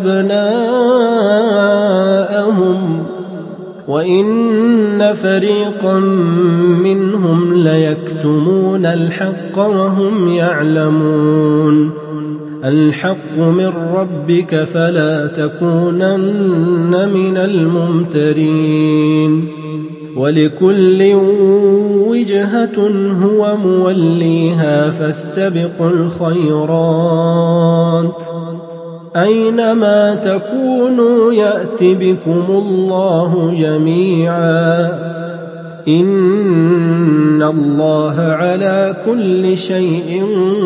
أبناءهم وإن فريقا منهم ليكتمون الحق وهم يعلمون الحق من ربك فلا تكونن من الممترين ولكل وجهة هو موليها فاستبقوا الخيرات أينما تكونوا يأت بكم الله جميعا إن الله على كل شيء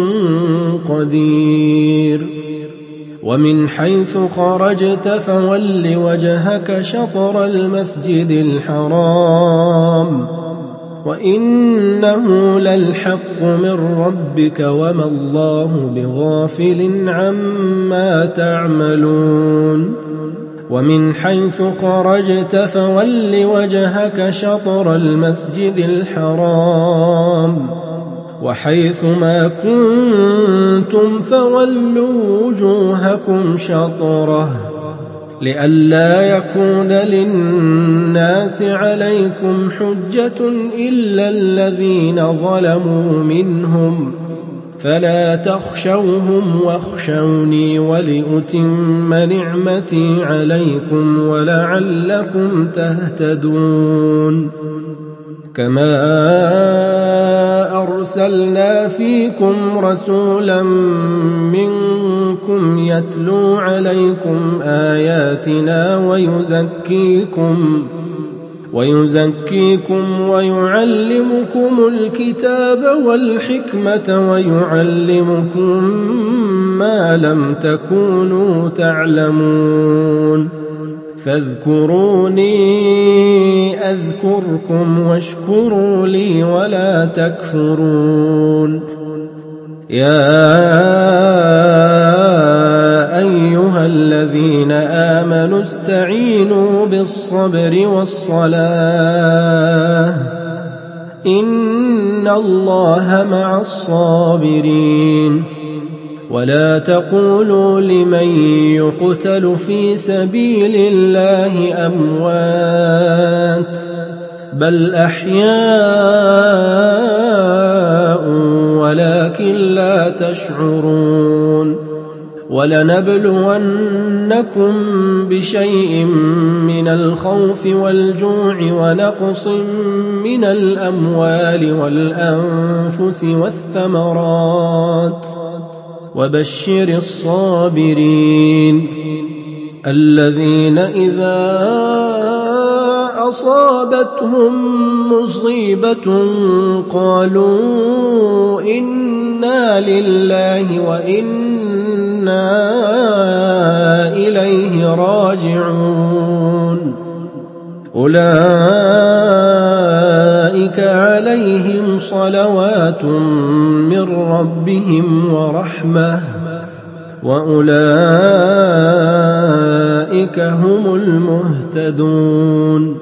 قدير ومن حيث خرجت فول وجهك شطر المسجد الحرام وإنه للحق من ربك وما الله بغافل عما تعملون ومن حيث خرجت فول وجهك شطر المسجد الحرام وحيث ما كنتم فولوا وجوهكم شطره لئلا يكون للناس عليكم حجة إلا الذين ظلموا منهم فلا تخشوهم واخشوني ولأتم نعمتي عليكم ولعلكم تهتدون كما أرسلنا فيكم رسولا منكم يتلو عليكم آياتنا ويزكيكم ويزكيكم ويعلمكم الكتاب والحكمة ويعلمكم ما لم تكونوا تعلمون فاذكروني أذكركم واشكروا لي ولا تكفرون يا أيها الذين آمنوا استعينوا بالصبر والصلاة إن الله مع الصابرين ولا تقولوا لمن يقتل في سبيل الله أموات بل أحياء ولكن لا تشعرون ولنبلونكم بشيء من الخوف والجوع ونقص من الأموال والأنفس والثمرات وبشر الصابرين الذين إذا أصابتهم مصيبة قالوا إنا لله وإنا إليه راجعون أولئك عليهم صلوات من ربهم ورحمة وأولئك هم المهتدون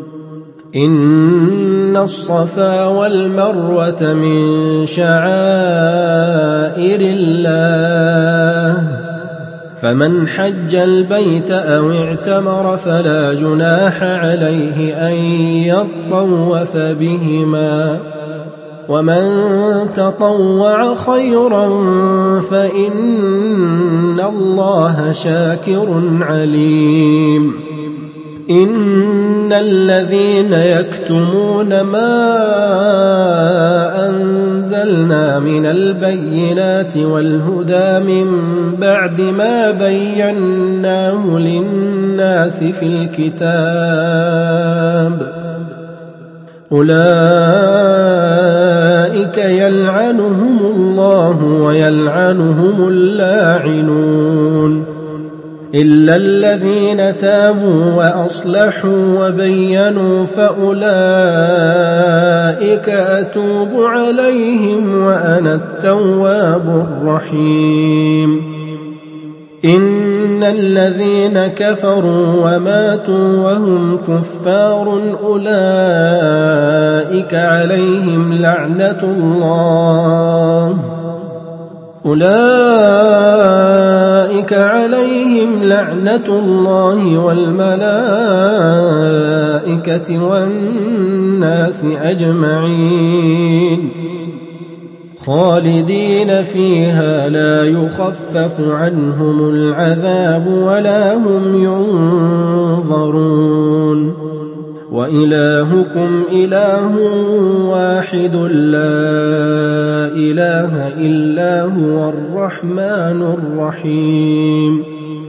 إن الصفا والمروة من شعائر الله فمن حج البيت أو اعتمر فلا جناح عليه أن يطوف بهما ومن تطوع خيرا فإن الله شاكر عليم إن الذين يكتمون ما أنزلنا من البينات والهدى من بعد ما بيناه للناس في الكتاب أولئك يلعنهم الله ويلعنهم اللاعنون إلا الذين تابوا وأصلحوا وبينوا فأولئك أتوب عليهم وأنا التواب الرحيم إن الذين كفروا وماتوا وهم كفار أولئك عليهم لعنة الله أولئك عليهم لعنة الله والملائكة والناس أجمعين خالدين فيها لا يخفف عنهم العذاب ولا هم ينظرون وإلهكم إله واحد لا إله إلا هو الرحمن الرحيم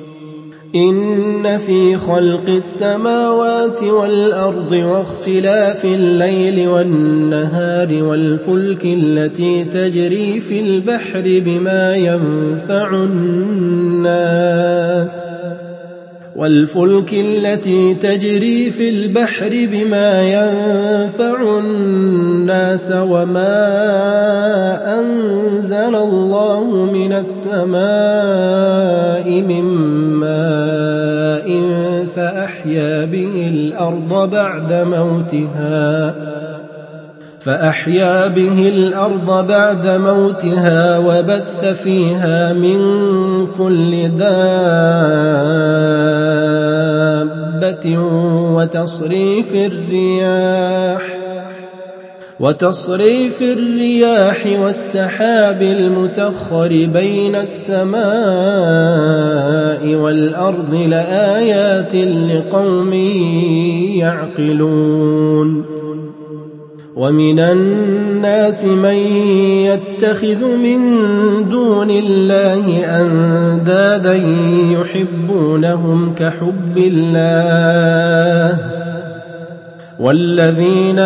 إن في خلق السماوات والأرض واختلاف الليل والنهار والفلك التي تجري في البحر بما ينفع الناس والفلك التي تجري في البحر بما ينفع الناس وما أنزل الله من السماء من ماء فأحيا به الأرض بعد موتها فأحيا به الأرض بعد موتها وبث فيها من كل دابة وتصريف الرياح وتصريف الرياح والسحاب المسخر بين السماء والأرض لآيات لقوم يعقلون ومن الناس من يتخذ من دون الله أندادا يحبونهم كحب الله والذين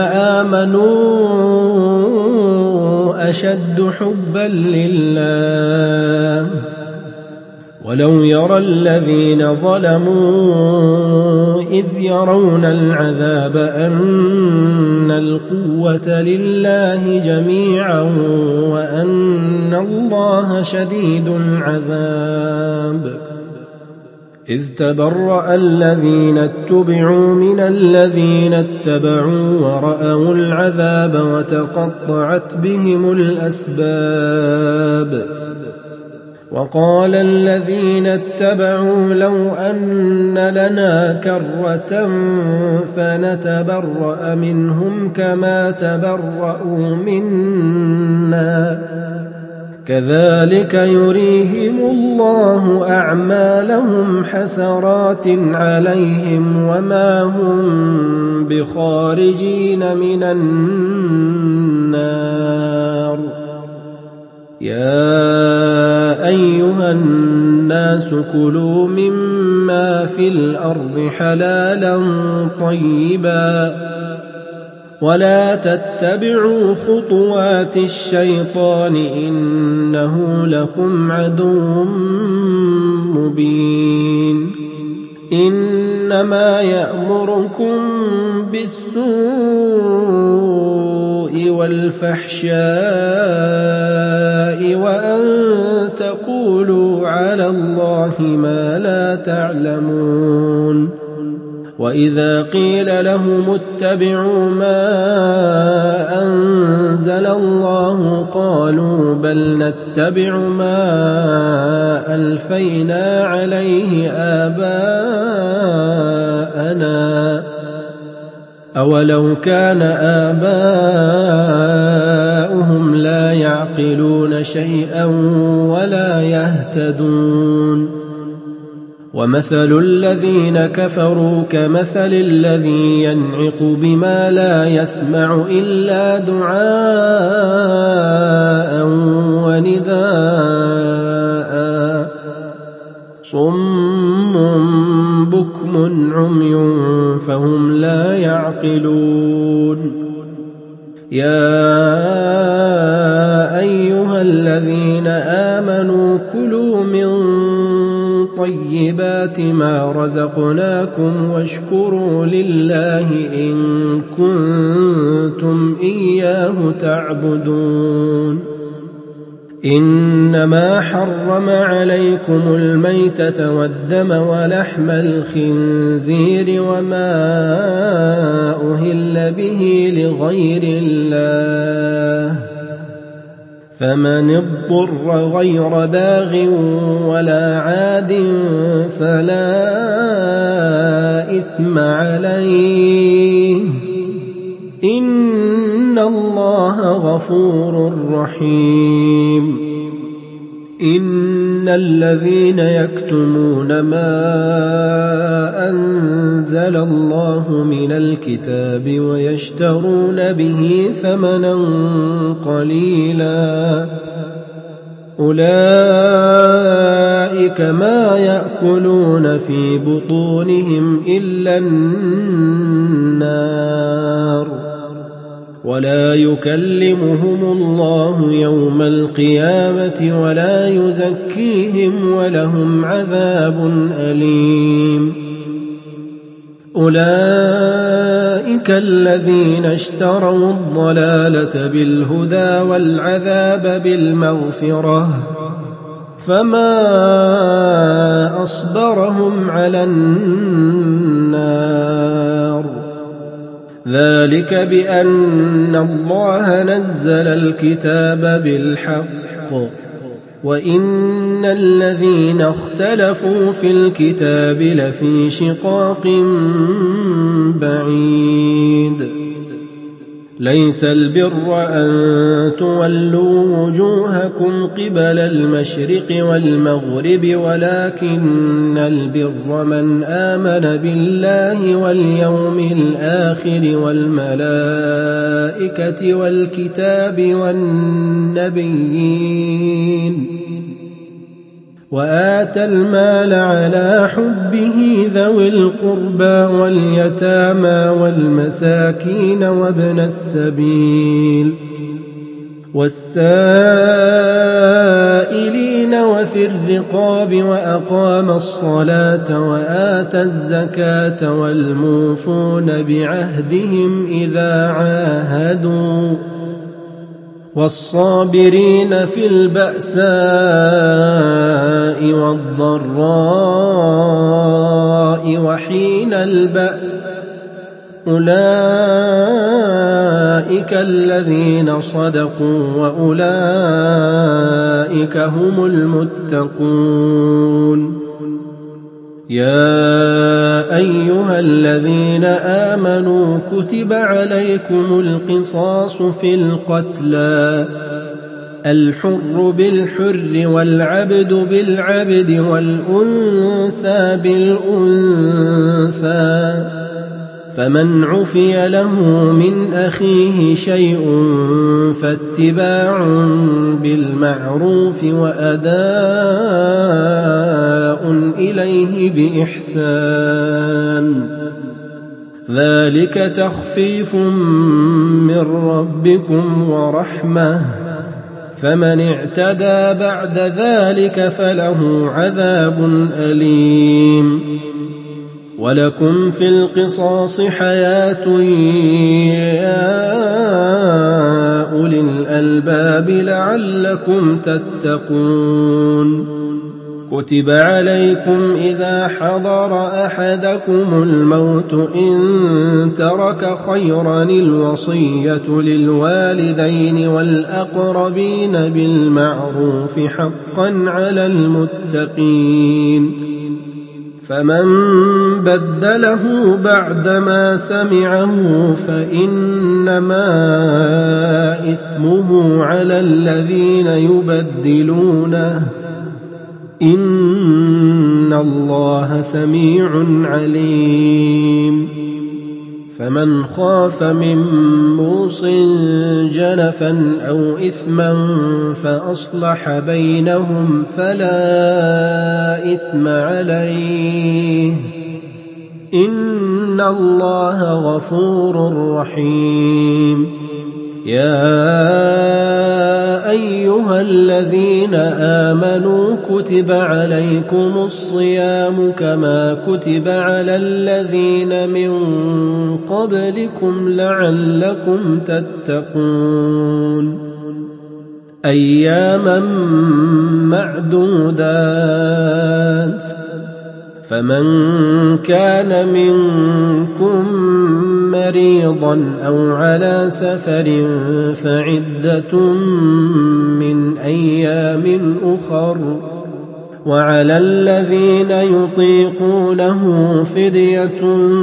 آمنوا أشد حبا لله ولو يرى الذين ظلموا إذ يرون العذاب أن القوة لله جميعا وأن الله شديد العذاب إذ تبرأ الذين اتبعوا من الذين اتبعوا ورأوا العذاب وتقطعت بهم الأسباب وقال الذين اتبعوا لو أن لنا كرة فنتبرأ منهم كما تبرأوا منا كذلك يريهم الله أعمالهم حسرات عليهم وما هم بخارجين من النار. يا أيها الناس كلوا مما في الأرض حلالا طيبا ولا تتبعوا خطوات الشيطان إنه لكم عدو مبين. إنما يأمركم بالسوء والفحشاء وأن تقولوا على الله ما لا تعلمون. وإذا قيل لهم اتبعوا ما أنزل الله قالوا بل نتبع ما ألفينا عليه آباءنا أولو كان آباؤهم لا يعقلون شيئا ولا يهتدون. ومثل الذين كفروا كمثل الذي ينعق بما لا يسمع إلا دعاء ونداء صم بكم عمي فهم لا يعقلون. يا أيها الذين آمنوا كلوا من طيبات ما رزقناكم واشكروا لله إن كنتم إياه تعبدون. إنما حرم عليكم الميتة والدم ولحم الخنزير وما أهل به لغير الله فمن اضطر غير باغ ولا عاد فلا إثم عليه إن الله غفور رحيم. إن الذين يكتمون ما أنزل الله من الكتاب ويشترون به ثمنا قليلا أولئك ما يأكلون في بطونهم إلا النار ولا يكلمهم الله يوم القيامة ولا يزكيهم ولهم عذاب أليم. أولئك الذين اشتروا الضلالة بالهدى والعذاب بالمغفرة فما أصبرهم على النار. ذلك بأن الله نزل الكتاب بالحق وإن الذين اختلفوا في الكتاب لفي شقاق بعيد. ليس البر أن تولوا وجوهكم قبل المشرق والمغرب ولكن البر من آمن بالله واليوم الآخر والملائكة والكتاب والنبيين وآتى المال على حبه ذوي القربى واليتامى والمساكين وابن السبيل والسائلين وفي الرقاب وأقام الصلاة وآتى الزكاة والموفون بعهدهم إذا عاهدوا والصابرين في البأساء والضراء وحين البأس أولئك الذين صدقوا وأولئك هم المتقون. يا أيها الذين آمنوا كتب عليكم القصاص في القتلى الحر بالحر والعبد بالعبد والأنثى بالأنثى، فمن عفي له من أخيه شيء فاتباع بالمعروف وأداء إليه بإحسان، ذلك تخفيف من ربكم ورحمة، فمن اعتدى بعد ذلك فله عذاب أليم. ولكم في القصاص حياة يا أولي الألباب لعلكم تتقون. كتب عليكم إذا حضر أحدكم الموت إن ترك خيرا الوصية للوالدين والأقربين بالمعروف حقا على المتقين، فمن بدله بعدما سمعه فإنما إثمه على الذين يبدلونه، إن الله سميع عليم. فمن خاف من موص جنفا أو إثما فأصلح بينهم فلا إثم عليه، إن الله غفور رحيم. يا أيها الذين آمنوا كتب عليكم الصيام كما كتب على الذين من قبلكم لعلكم تتقون، أياما معدودات، فمن كان منكم مريضا أو على سفر فعدة من أيام أخر، وعلى الذين يطيقونه فدية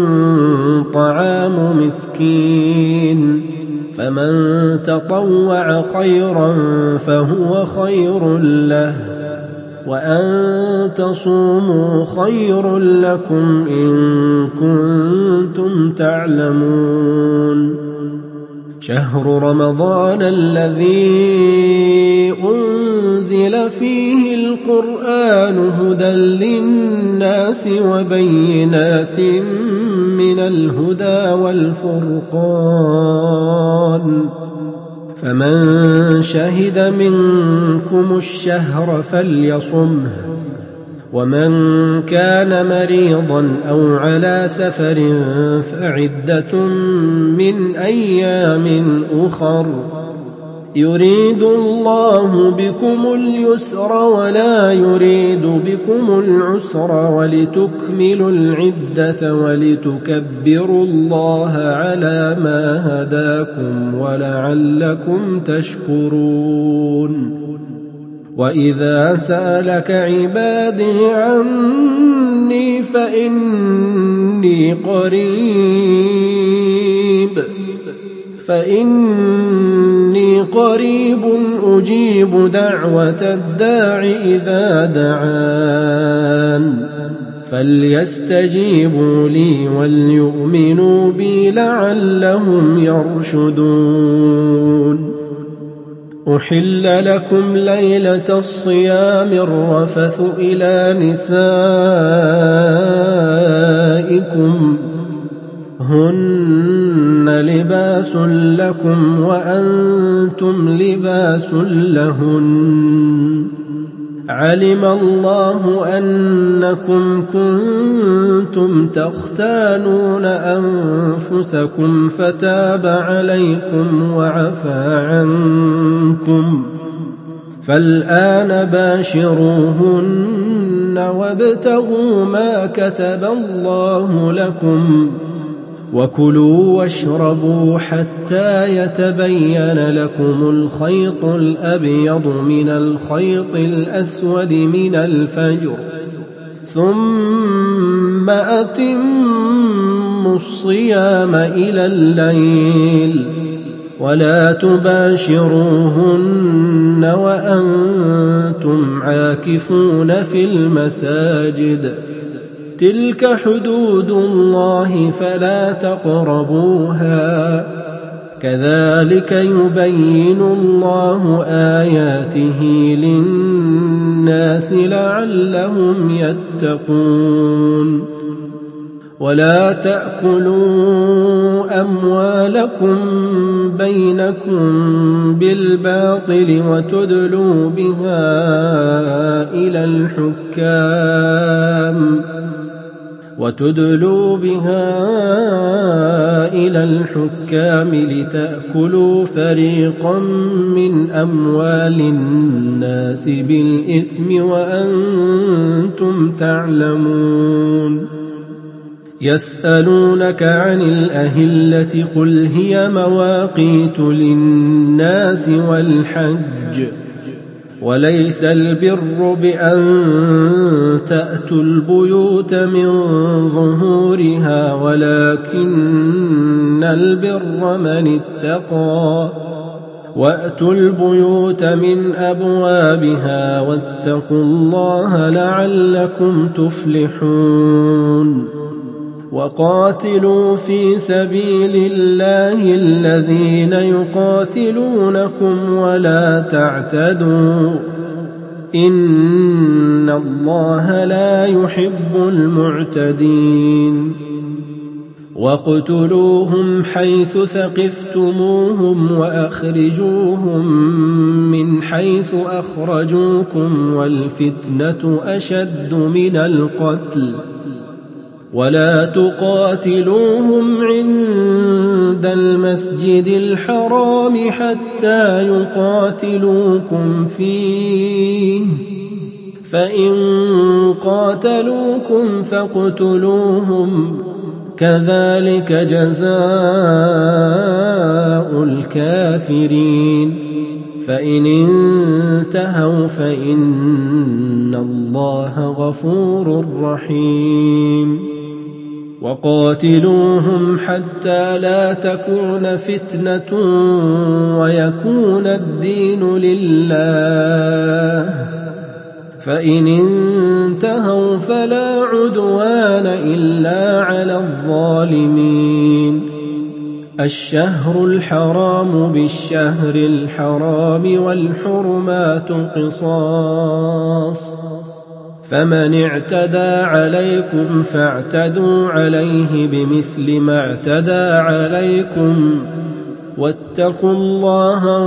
طعام مسكين، فمن تطوع خيرا فهو خير له، وأن تصوموا خير لكم إن كنتم تعلمون. شهر رمضان الذي أنزل فيه القرآن هدى للناس وبينات من الهدى والفرقان، فمن شهد منكم الشهر فليصمه، ومن كان مريضا أو على سفر فعدة من أيام أخر، يريد الله بكم اليسر ولا يريد بكم العسر ولتكملوا العدة ولتكبروا الله على ما هداكم ولعلكم تشكرون. وإذا سألك عبادي عني فإني قريب فإني قريب أجيب دعوة الداع إذا دعان، فليستجيبوا لي وليؤمنوا بي لعلهم يرشدون. أحل لكم ليلة الصيام الرفث إلى نسائكم هن لباس لكم وأنتم لباس لهن، علم الله أنكم كنتم تختانون أنفسكم فتاب عليكم وعفى عنكم، فالآن باشروهن وابتغوا ما كتب الله لكم، وكلوا واشربوا حتى يتبين لكم الخيط الأبيض من الخيط الأسود من الفجر، ثم أتموا الصيام إلى الليل، ولا تباشروهن وأنتم عاكفون في المساجد تلك حدود الله فلا تقربوها كذلك يبين الله آياته للناس لعلهم يتقون ولا تأكلوا أموالكم بينكم بالباطل وتدلوا بها إلى الحكام وتدلوا بها إلى الحكام لتأكلوا فريقا من أموال الناس بالإثم وأنتم تعلمون يسألونك عن الأهلة قل هي مواقيت للناس والحج وليس البر بأن تأتوا البيوت من ظهورها ولكن البر من اتقى وأتوا البيوت من أبوابها واتقوا الله لعلكم تفلحون وقاتلوا في سبيل الله الذين يقاتلونكم ولا تعتدوا إن الله لا يحب المعتدين واقتلوهم حيث ثقفتموهم وأخرجوهم من حيث أخرجوكم والفتنة أشد من القتل ولا تقاتلوهم عند المسجد الحرام حتى يقاتلوكم فيه فإن قاتلوكم فاقتلوهم كذلك جزاء الكافرين فإن انتهوا فإن الله غفور رحيم وقاتلوهم حتى لا تكون فتنة ويكون الدين لله فإن انتهوا فلا عدوان إلا على الظالمين الشهر الحرام بالشهر الحرام والحرمات قصاص فمن اعتدى عليكم فاعتدوا عليه بمثل ما اعتدى عليكم واتقوا الله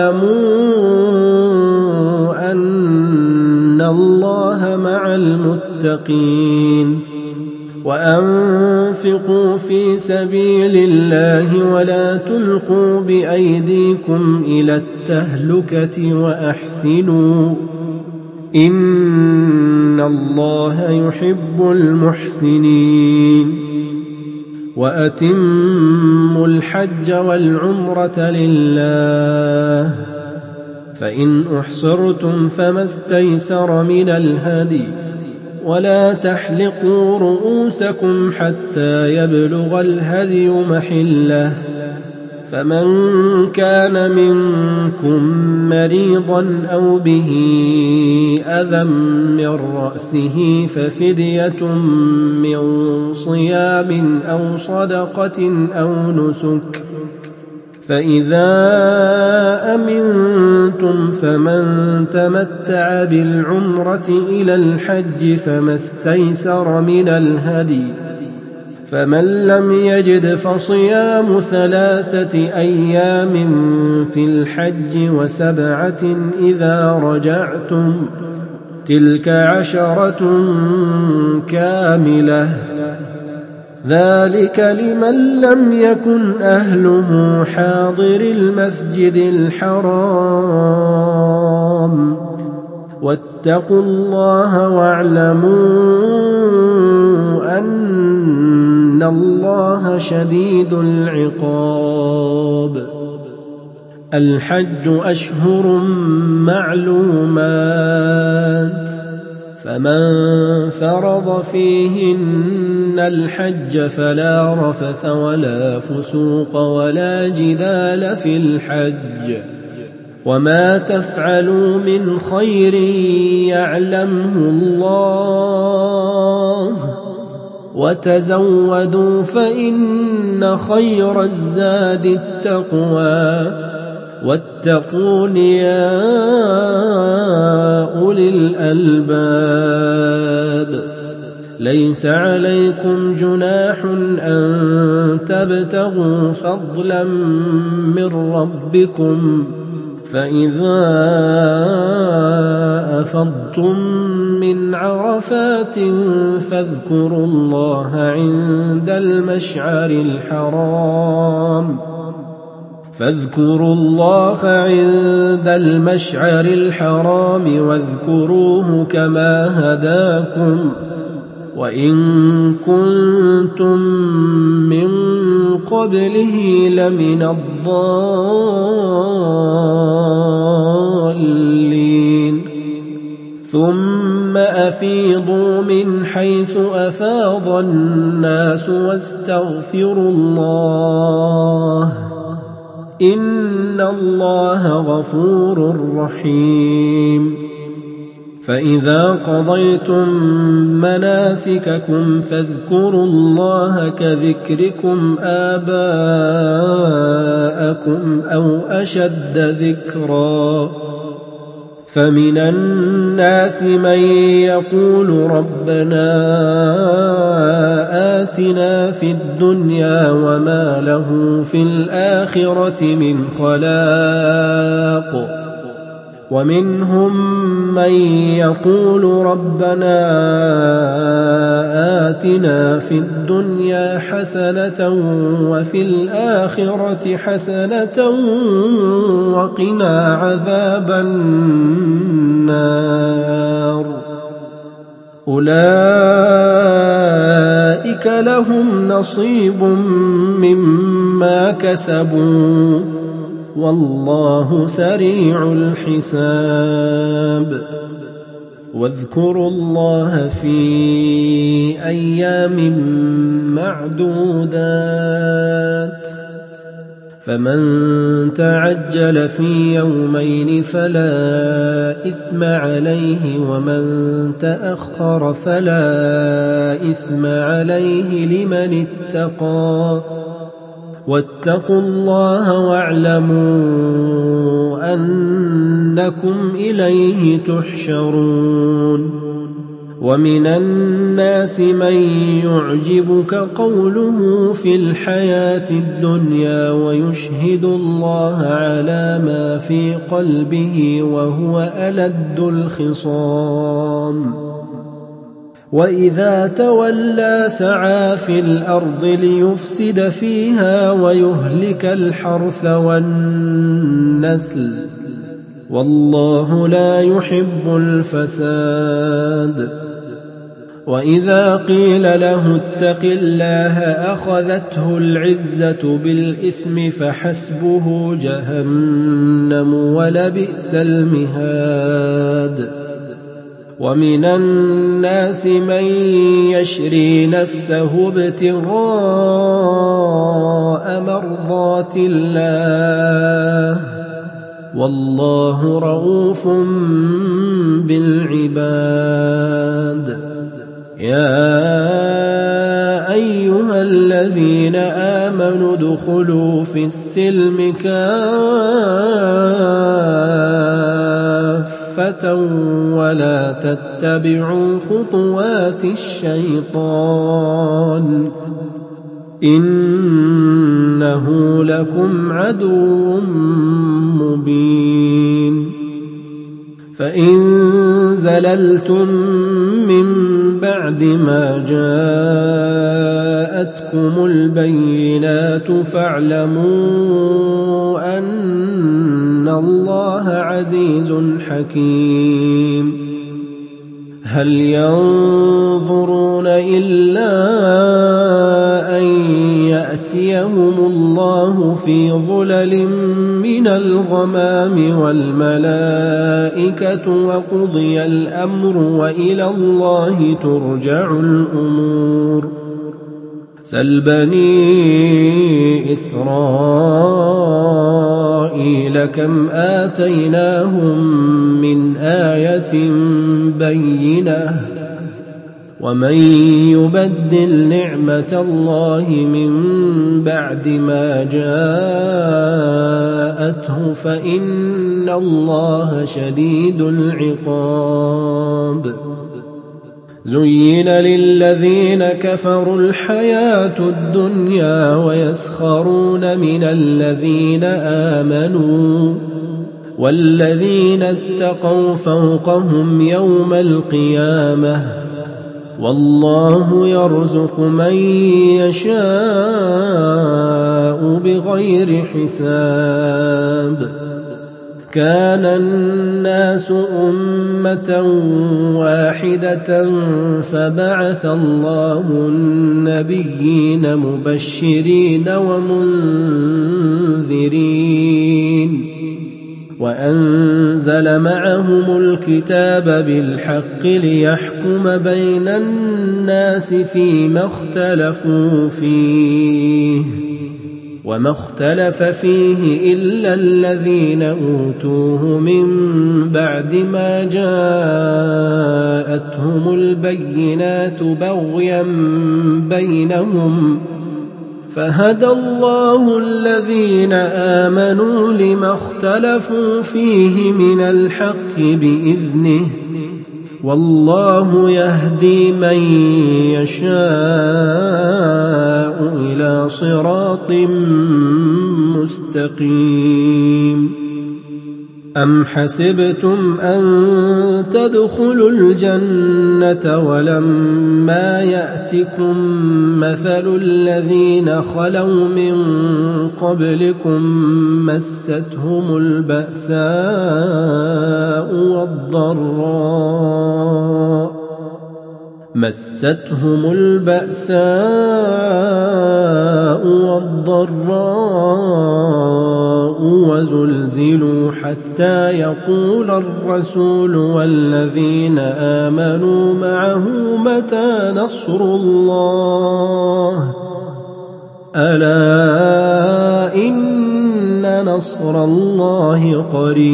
واعلموا أن الله مع المتقين وأنفقوا في سبيل الله ولا تلقوا بأيديكم إلى التهلكة وأحسنوا إن الله يحب المحسنين وأتموا الحج والعمرة لله فإن أحصرتم فما استيسر من الهدي ولا تحلقوا رؤوسكم حتى يبلغ الهدي محله فمن كان منكم مريضا أو به أذى من رأسه ففدية من صيام أو صدقة أو نسك فإذا أمنتم فمن تمتع بالعمرة إلى الحج فما استيسر من الهدي فمن لم يجد فصيام ثلاثة أيام في الحج وسبعة إذا رجعتم تلك عشرة كاملة ذلك لمن لم يكن أهله حاضر المسجد الحرام واتقوا الله واعلموا أن الله شديد العقاب الحج أشهر معلومات فمن فرض فيهن الحج فلا رفث ولا فسوق ولا جدال في الحج وما تفعلوا من خير يعلمه الله وتزودوا فإن خير الزاد التقوى واتقون يا أولي الألباب ليس عليكم جناح أن تبتغوا فضلا من ربكم فإذا أفضتم من عرفات فاذكروا الله عند المشعر الحرام فاذكروا الله عند المشعر الحرام واذكروه كما هداكم وإن كنتم من قبله لمن الضالين ثم أفيضوا من حيث أفاض الناس واستغفروا الله إن الله غفور رحيم فإذا قضيتم مناسككم فاذكروا الله كذكركم آباءكم أو أشد ذكرا فمن الناس من يقول ربنا آتنا في الدنيا وما له في الآخرة من خلاق ومنهم من يقول ربنا آتنا في الدنيا حسنة وفي الآخرة حسنة وقنا عذاب النار أولئك لهم نصيب مما كسبوا والله سريع الحساب واذكروا الله في أيام معدودات فمن تعجل في يومين فلا إثم عليه ومن تأخر فلا إثم عليه لمن اتقى واتقوا الله واعلموا أنكم إليه تحشرون ومن الناس من يعجبك قوله في الحياة الدنيا ويشهد الله على ما في قلبه وهو ألد الخصام وإذا تولى سعى في الأرض ليفسد فيها ويهلك الحرث والنسل والله لا يحب الفساد وإذا قيل له اتق الله أخذته العزة بالإثم فحسبه جهنم ولبئس المهاد ومن الناس من يشري نفسه ابتغاء مرضات الله والله رؤوف بالعباد يا أيها الذين آمنوا ادخلوا في السلم كافة ولا تتبعوا خطوات الشيطان إنه لكم عدو مبين فإن زللتم من بعد ما جاءتكم البينات فاعلموا أن الله عزيز حكيم هل ينظرون إلا أن يأتيهم الله رأوا في ظلل من الغمام والملائكة وقضي الأمر وإلى الله ترجع الأمور سل بني إسرائيل كم آتيناهم من آية بينة ومن يبدل نعمة الله من بعد ما جاءته فإن الله شديد العقاب زين للذين كفروا الحياة الدنيا ويسخرون من الذين آمنوا والذين اتقوا فوقهم يوم القيامة والله يرزق من يشاء بغير حساب كان الناس أمة واحدة فبعث الله النبيين مبشرين ومنذرين وأنزل معهم الكتاب بالحق ليحكم بين الناس فيما اختلفوا فيه وما اختلف فيه إلا الذين أوتوه من بعد ما جاءتهم البينات بغيا بينهم فهدى الله الذين آمنوا لما اختلفوا فيه من الحق بإذنه والله يهدي من يشاء إلى صراط مستقيم أم حسبتم أن تدخلوا الجنة ولما يأتكم مثل الذين خلوا من قبلكم مستهم البأساء والضراء مستهم البأساء والضراء وزلزلوا حتى يقول الرسول والذين آمنوا معه متى نصر الله ألا إن نصر الله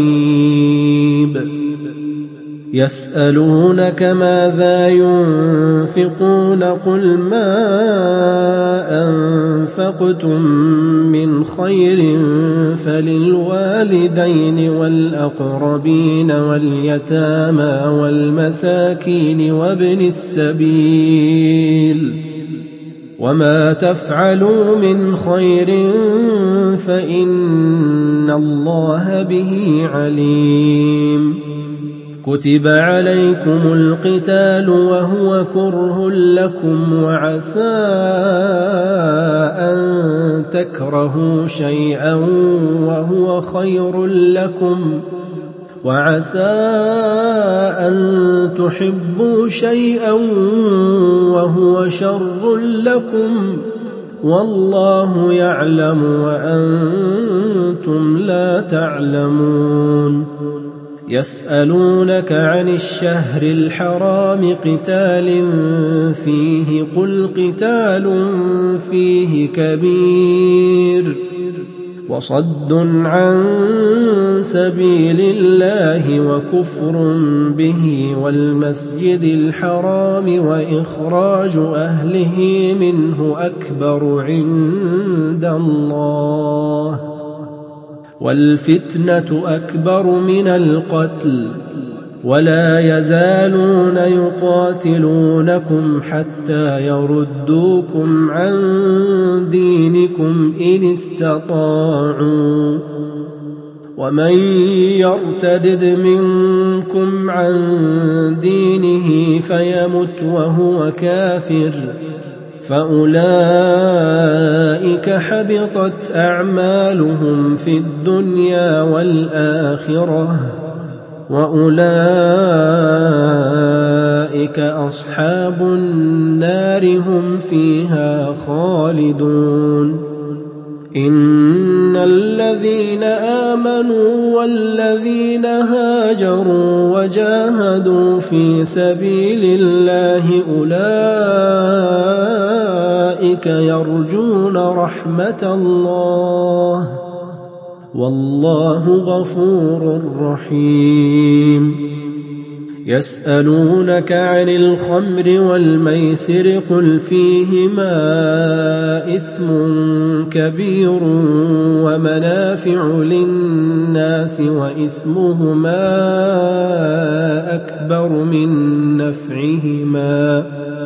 قريب يسألونك ماذا ينفقون قل ما أنفقتم من خير فللوالدين والأقربين واليتامى والمساكين وابن السبيل وما تفعلوا من خير فإن الله به عليم كتب عليكم القتال وهو كره لكم وعسى أن تكرهوا شيئا وهو خير لكم وعسى أن تحبوا شيئا وهو شر لكم والله يعلم وأنتم لا تعلمون يسألونك عن الشهر الحرام قتال فيه قل قتال فيه كبير وصد عن سبيل الله وكفر به والمسجد الحرام وإخراج أهله منه أكبر عند الله والفتنة أكبر من القتل ولا يزالون يقاتلونكم حتى يردوكم عن دينكم إن استطاعوا ومن يرتدد منكم عن دينه فيمت وهو كافر فأولئك حبطت أعمالهم في الدنيا والآخرة وأولئك أصحاب النار هم فيها خالدون إن الذين آمنوا والذين هاجروا وجاهدوا في سبيل الله أولئك يرجون رحمة الله والله غفور رحيم. يسألونك عن الخمر والميسر قل فيهما إثم كبير ومنافع للناس وإثمهما أكبر من نفعهما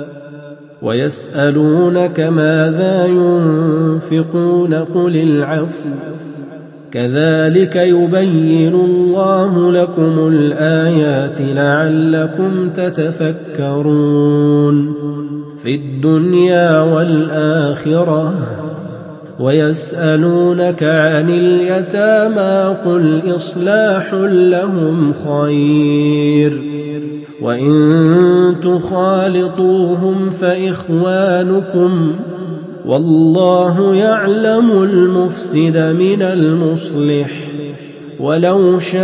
ويسألونك ماذا ينفقون قل العفو كذلك يبين الله لكم الآيات لعلكم تتفكرون في الدنيا والآخرة. ويسألونك عن اليتامى قل إصلاح لهم خير وإن تخالطوهم فإخوانكم والله يعلم المفسد من المصلح ولو شاء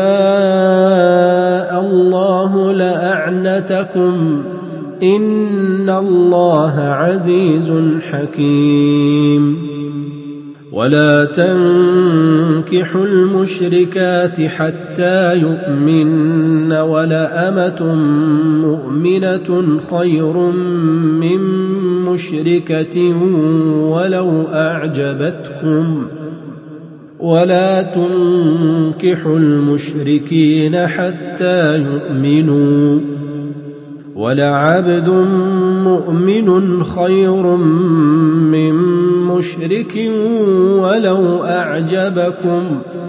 الله لأعنتكم إن الله عزيز حكيم. ولا تنكحوا المشركات حتى يؤمن ولأمة مؤمنة خير من مشركة ولو أعجبتكم ولا تنكحوا المشركين حتى يؤمنوا ولعبد مؤمن خير من مشرك ولو أعجبكم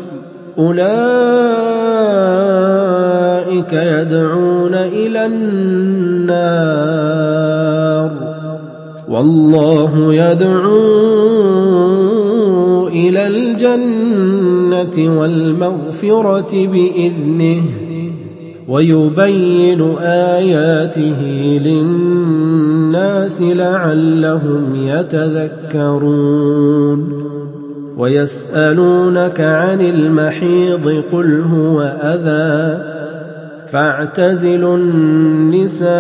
أولئك يدعون إلى النار والله يدعو إلى الجنة والمغفرة بإذنه ويبين آياته للناس لعلهم يتذكرون. ويسألونك عن المحيض قل هو أذى فاعتزلوا النساء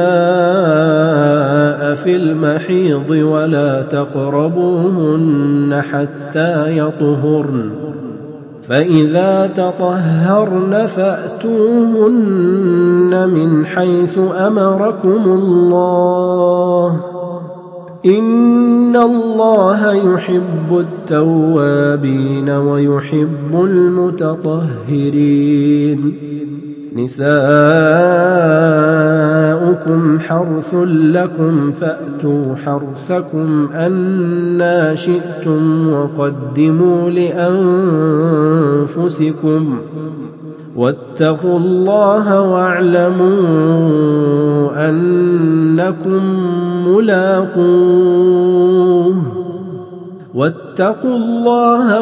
في المحيض ولا تقربوهن حتى يطهرن فإذا تطهرن فأتوهن من حيث أمركم الله إن الله يحب التوابين ويحب المتطهرين. نساؤكم حرث لكم فأتوا حرثكم أنى شئتم وقدموا لأنفسكم واتقوا الله واعلموا أنكم ملاقوه واتقوا الله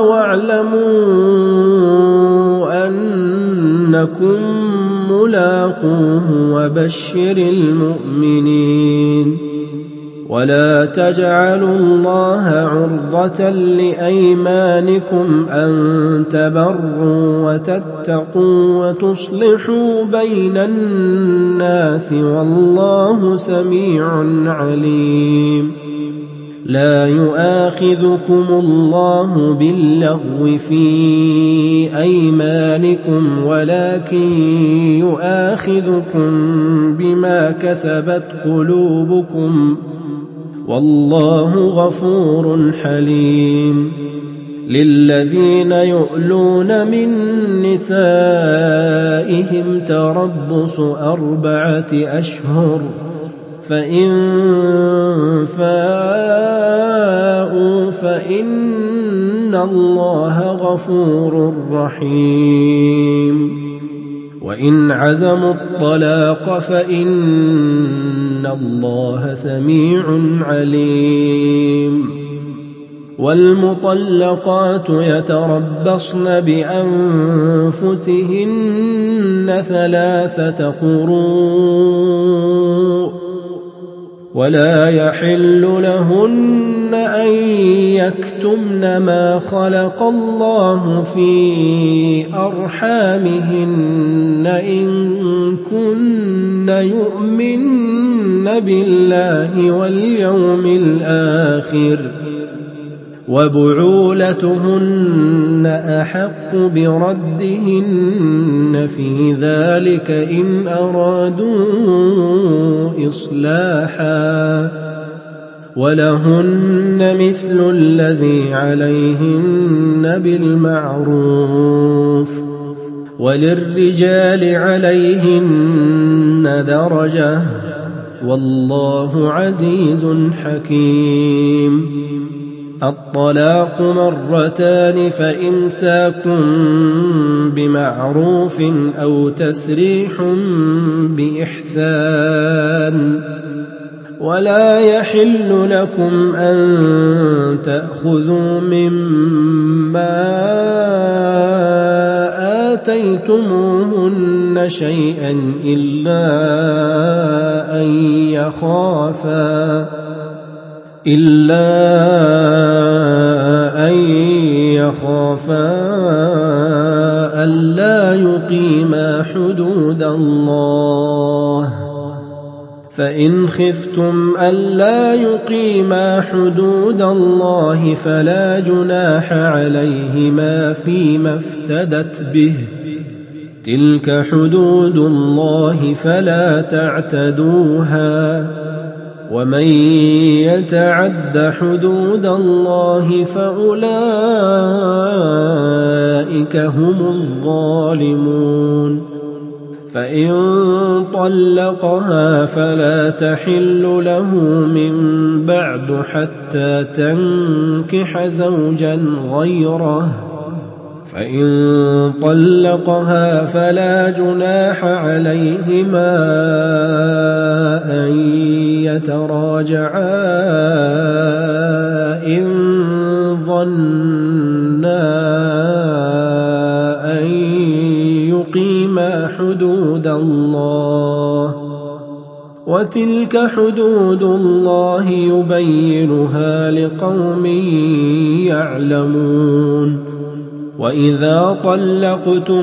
واعلموا أنكم ملاقوه وبشر المؤمنين. ولا تجعلوا الله عرضة لأيمانكم أن تبروا وتتقوا وتصلحوا بين الناس والله سميع عليم. لا يؤاخذكم الله باللغو في أيمانكم ولكن يؤاخذكم بما كسبت قلوبكم والله غفور حليم. للذين يؤلون من نسائهم تربص أربعة أشهر فإن فاءوا فإن الله غفور رحيم. وإن عزموا الطلاق فإن الله سميع عليم. والمطلقات يتربصن بأنفسهن ثلاثة قروء ولا يحل لهن أن يكتمن ما خلق الله في أرحامهن إن كن يؤمن بالله واليوم الآخر وبعولتهن أحق بردهن في ذلك إن أرادوا إصلاحا ولهن مثل الذي عليهن بالمعروف وللرجال عليهن درجة والله عزيز حكيم. الطلاق مرتان فإمساك بمعروف أو تسريح بإحسان ولا يحل لكم أن تأخذوا مما آتيتموهن شيئا إلا أن يخافا إلا أن يخافا ألا يقيما حدود الله فإن خفتم ألا يقيما حدود الله فلا جناح عليهما فيما افتدت به تلك حدود الله فلا تعتدوها ومن يتعد حدود الله فأولئك هم الظالمون. فإن طلقها فلا تحل له من بعد حتى تنكح زوجا غيره فإن طلقها فلا جناح عليهما أن يتراجعا إن ظنا أن يقيما حدود الله وتلك حدود الله يبينها لقوم يعلمون. وإذا طلقتم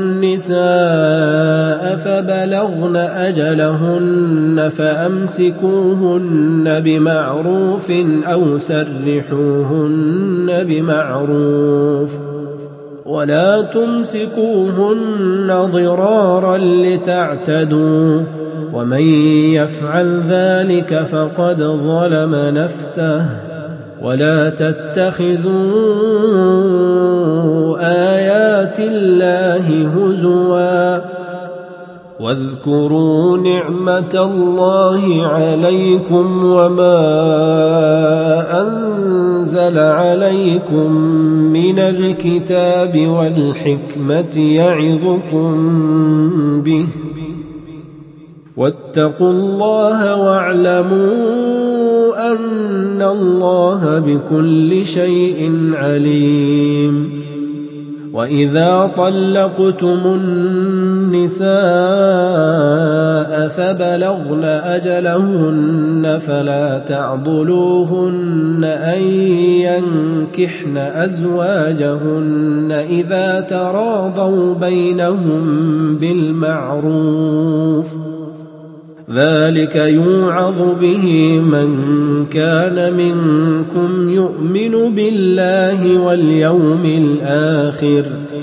النساء فبلغن أجلهن فأمسكوهن بمعروف أو سرحوهن بمعروف ولا تمسكوهن ضرارا لتعتدوا ومن يفعل ذلك فقد ظلم نفسه ولا تتخذوا آيات الله هزوا واذكروا نعمة الله عليكم وما أنزل عليكم من الكتاب والحكمة يعظكم به واتقوا الله واعلموا أن الله بكل شيء عليم. وإذا طلقتم النساء فبلغن أجلهن فلا تعضلوهن أن ينكحن أزواجهن إذا تراضوا بينهم بالمعروف ذلك يوعظ به من كان منكم يؤمن بالله واليوم الآخر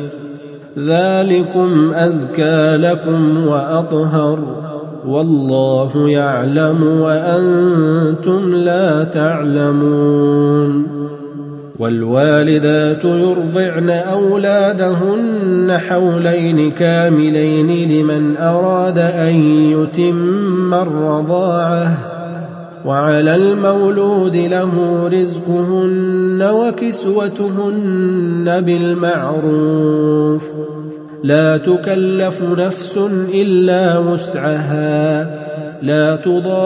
ذلكم أزكى لكم وأطهر والله يعلم وأنتم لا تعلمون. والوالدات يرضعن أولادهن حولين كاملين لمن أراد أن يتم الرضاعة وعلى المولود له رزقهن وكسوتهن بالمعروف لا تكلف نفس إلا وسعها لا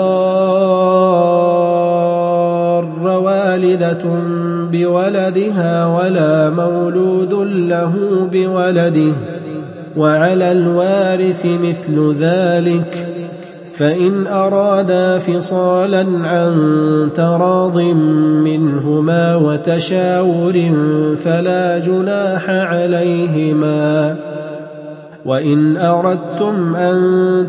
تضار والدة بولدها ولا مولود له بولده وعلى الوارث مثل ذلك فإن أرادا فصالا عن تراض منهما وتشاور فلا جناح عليهما. وإن أردتم أن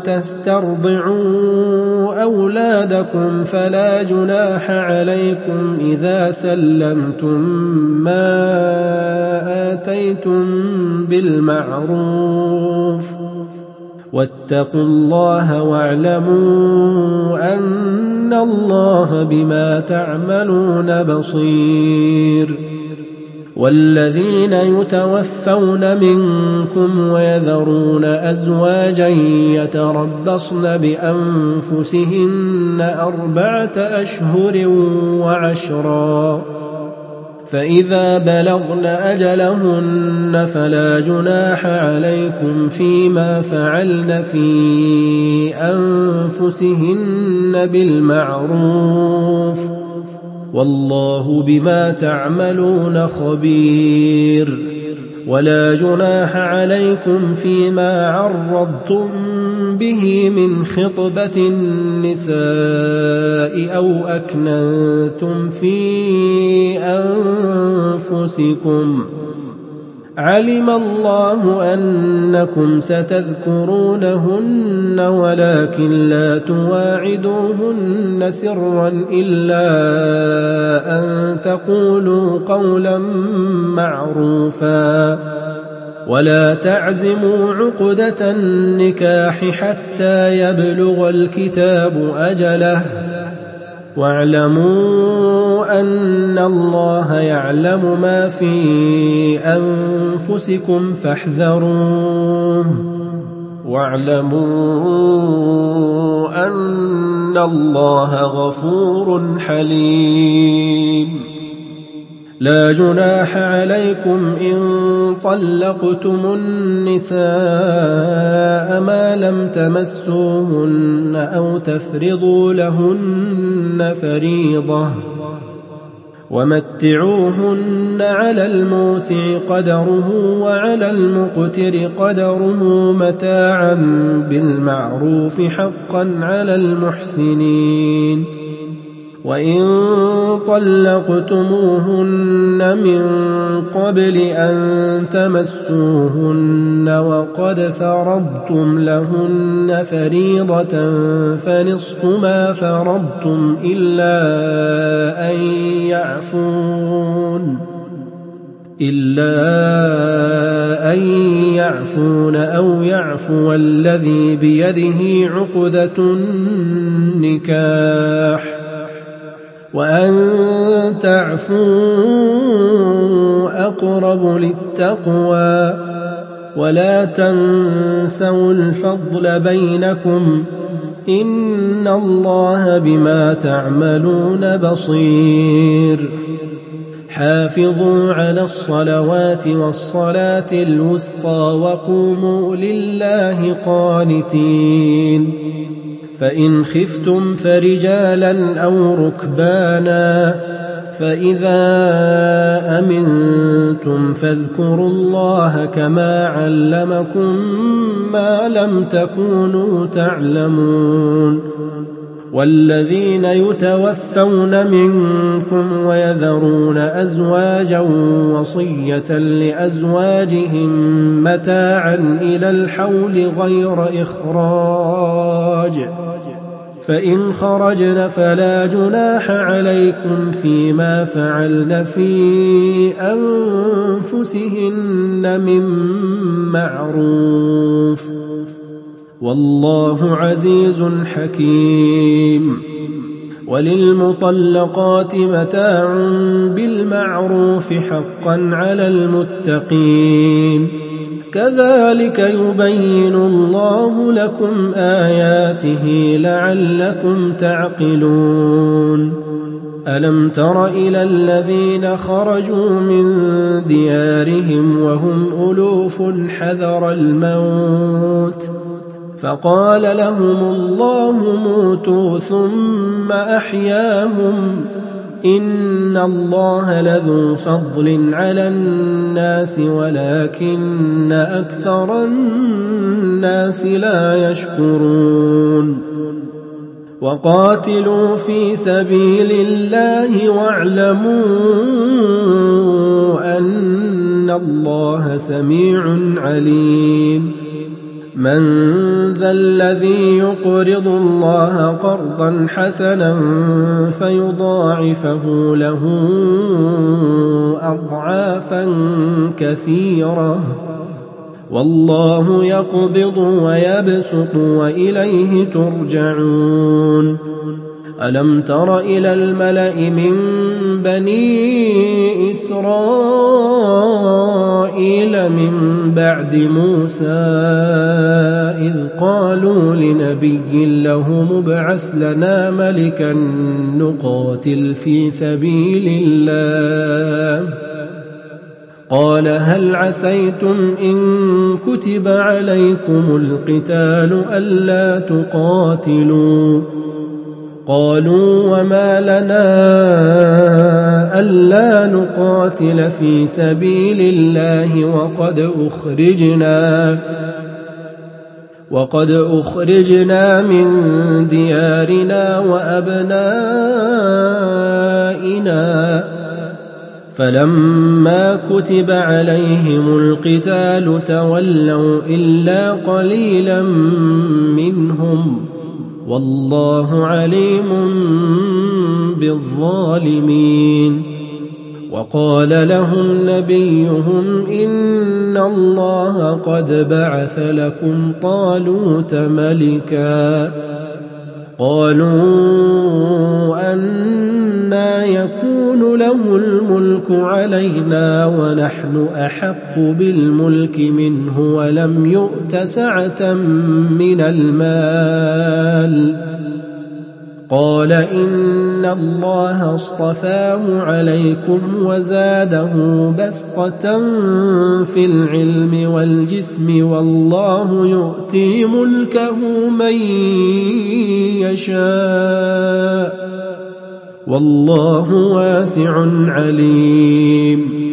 تسترضعوا أولادكم فلا جناح عليكم إذا سلمتم ما آتيتم بالمعروف، واتقوا الله واعلموا أن الله بما تعملون بصير. والذين يتوفون منكم ويذرون أزواجا يتربصن بأنفسهن أربعة أشهر وعشرا، فإذا بلغن أجلهن فلا جناح عليكم فيما فعلن في أنفسهن بالمعروف، والله بما تعملون خبير. ولا جناح عليكم فيما عرضتم به من خطبة النساء أو أكننتم في أنفسكم، علم الله أنكم ستذكرونهن ولكن لا تواعدوهن سرا إلا أن تقولوا قولا معروفا، ولا تعزموا عقدة النكاح حتى يبلغ الكتاب أجله، واعلموا أن الله يعلم ما في أنفسكم فاحذروه، واعلموا أن الله غفور حليم. لا جناح عليكم إن طلقتم النساء ما لم تمسوهن أو تفرضوا لهن فريضة، ومتعوهن على الموسع قدره وعلى المقتر قدره متاعا بالمعروف حقا على المحسنين. وإن طلقتموهن من قبل أن تمسوهن وقد فرضتم لهن فريضة فنصف ما فرضتم إلا أن يعفون إلا أن يعفون أو يعفو الذي بيده عقدة النكاح، وأن تعفوا أقرب للتقوى، ولا تنسوا الفضل بينكم إن الله بما تعملون بصير. حافظوا على الصلوات والصلاة الوسطى وقوموا لله قانتين. فإن خفتم فرجالا أو ركبانا، فإذا أمنتم فاذكروا الله كما علمكم ما لم تكونوا تعلمون. والذين يتوفون منكم ويذرون أزواجا وصية لأزواجهم متاعا إلى الحول غير إخراج، فإن خرجن فلا جناح عليكم فيما فعلن في أنفسهن من معروف، والله عزيز حكيم. وللمطلقات متاع بالمعروف حقا على المتقين، كذلك يبين الله لكم آياته لعلكم تعقلون. ألم تر إلى الذين خرجوا من ديارهم وهم ألوف حذر الموت فقال لهم الله موتوا ثم أحياهم إن الله لذو فضل على الناس ولكن أكثر الناس لا يشكرون. وقاتلوا في سبيل الله واعلموا أن الله سميع عليم من ذا الذي يقرض الله قرضا حسنا فيضاعفه له أضعافا كثيرة والله يقبض ويبسط وإليه ترجعون ألم تر إلى الملأ من بني إسرائيل من بعد موسى إذ قالوا لنبي له مبعث لنا ملكا نقاتل في سبيل الله قال هل عسيتم إن كتب عليكم القتال ألا تقاتلوا قالوا وما لنا ألا نقاتل في سبيل الله وقد أخرجنا وقد أخرجنا من ديارنا وأبنائنا فلما كتب عليهم القتال تولوا إلا قليلا منهم والله عليم بالظالمين وقال لهم نبيهم إن الله قد بعث لكم طالوت ملكا قالوا أنى يكون له الملك علينا ونحن أحق بالملك منه ولم يؤت سعة من المال قال إن الله اصطفاه عليكم وزاده بسطة في العلم والجسم والله يؤتي ملكه من يشاء والله واسع عليم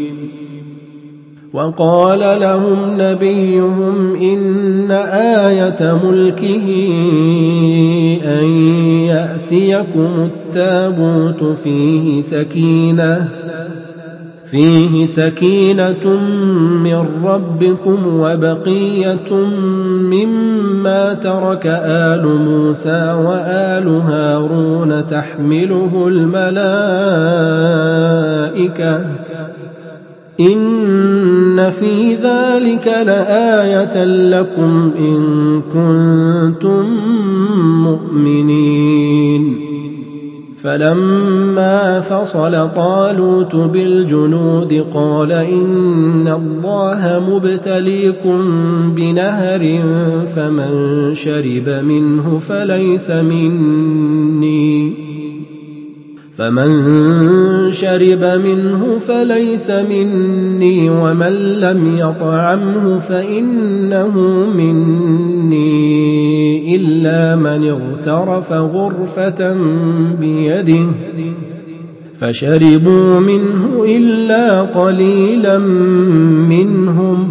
وقال لهم نبيهم إن آية ملكه أن يأتيكم التابوت فيه سكينة فيه سكينة من ربكم وبقية مما ترك آل موسى وآل هارون تحمله الملائكة إن في ذلك لآية لكم إن كنتم مؤمنين فلما فصل طالوت بالجنود قال إن الله مبتليكم بنهر فمن شرب منه فليس مني فمن شرب منه فليس مني ومن لم يطعمه فإنه مني إلا من اغترف غرفة بيده فشربوا منه إلا قليلا منهم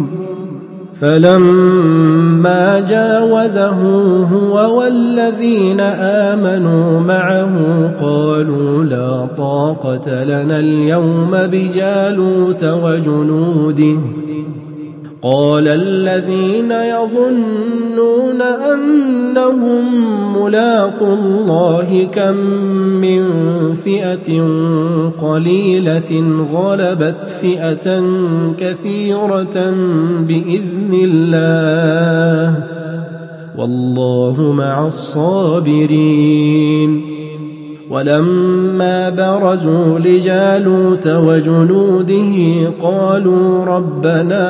فلما جاوزه هو والذين آمنوا معه قالوا لا طاقة لنا اليوم بجالوت وجنوده قال الذين يظنون أنهم ملاقو الله كم من فئة قليلة غلبت فئة كثيرة بإذن الله والله مع الصابرين ولما برزوا لجالوت وجنوده قالوا ربنا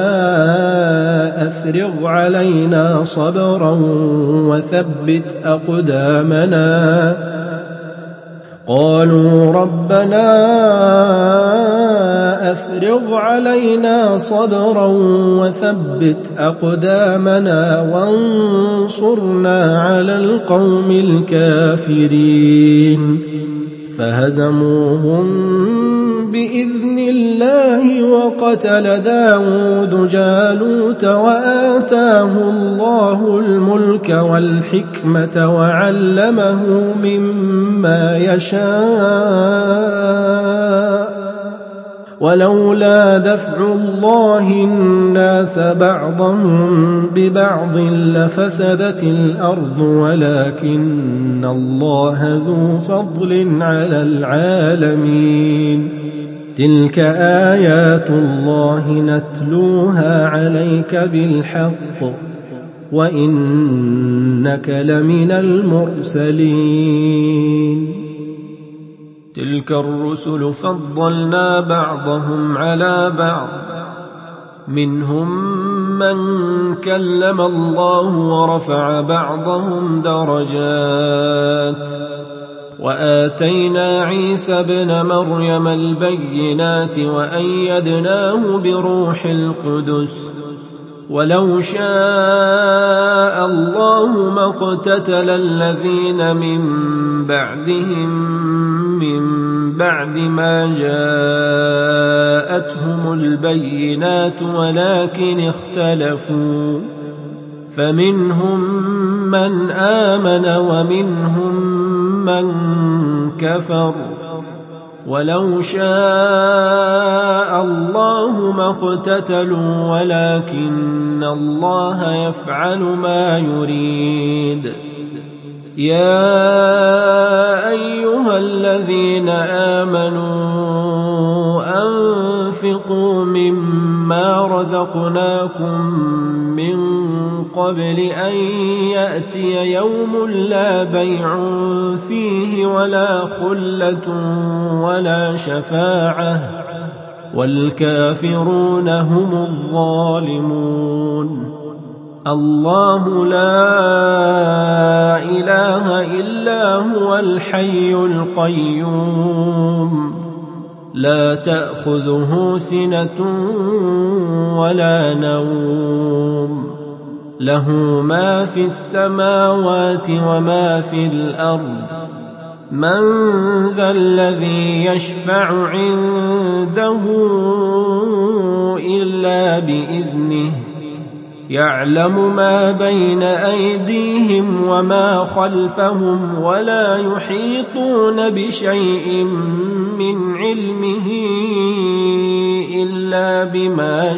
أفرغ علينا صبرا وثبت أقدامنا قالوا ربنا أفرغ علينا صبرا وثبت أقدامنا وانصرنا على القوم الكافرين فهزموهم بإذن الله وقتل داود جالوت وآتاه الله الملك والحكمة وعلمه مما يشاء ولولا دفع الله الناس بعضهم ببعض لفسدت الأرض ولكن الله ذو فضل على العالمين تلك آيات الله نتلوها عليك بالحق وإنك لمن المرسلين تلك الرسل فضلنا بعضهم على بعض منهم من كلم الله ورفع بعضهم درجات وآتينا عيسى ابن مريم البينات وأيدناه بروح القدس ولو شاء الله ما اقتتل الذين من بعدهم من بعد ما جاءتهم البينات ولكن اختلفوا فمنهم من آمن ومنهم من كفر ولو شاء الله ما اقتتلوا ولكن الله يفعل ما يريد يا أيها الذين آمنوا أنفقوا مما رزقناكم من قبل أن يأتي يوم لا بيع فيه ولا خلة ولا شفاعة والكافرون هم الظالمون الله لا إله إلا هو الحي القيوم لا تأخذه سنة ولا نوم له ما في السماوات وما في الأرض من ذا الذي يشفع عنده إلا بإذنه يعلم ما بين أيديهم وما خلفهم ولا يحيطون بشيء من علمه إلا بما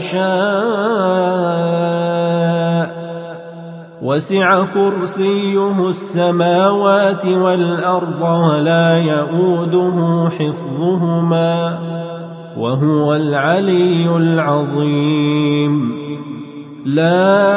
شاء وسع كرسيه السماوات والأرض ولا يؤوده حفظهما وهو العلي العظيم لا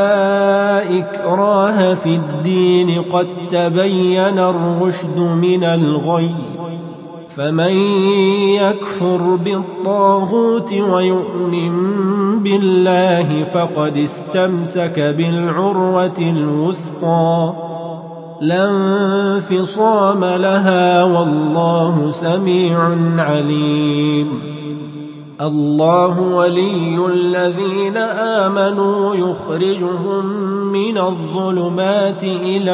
إكراه في الدين قد تبين الرشد من الغي فمن يكفر بالطاغوت ويؤمن بالله فقد استمسك بالعروة الوثقى لا انفصام لها والله سميع عليم الله ولي الذين آمنوا يخرجهم من الظلمات إلى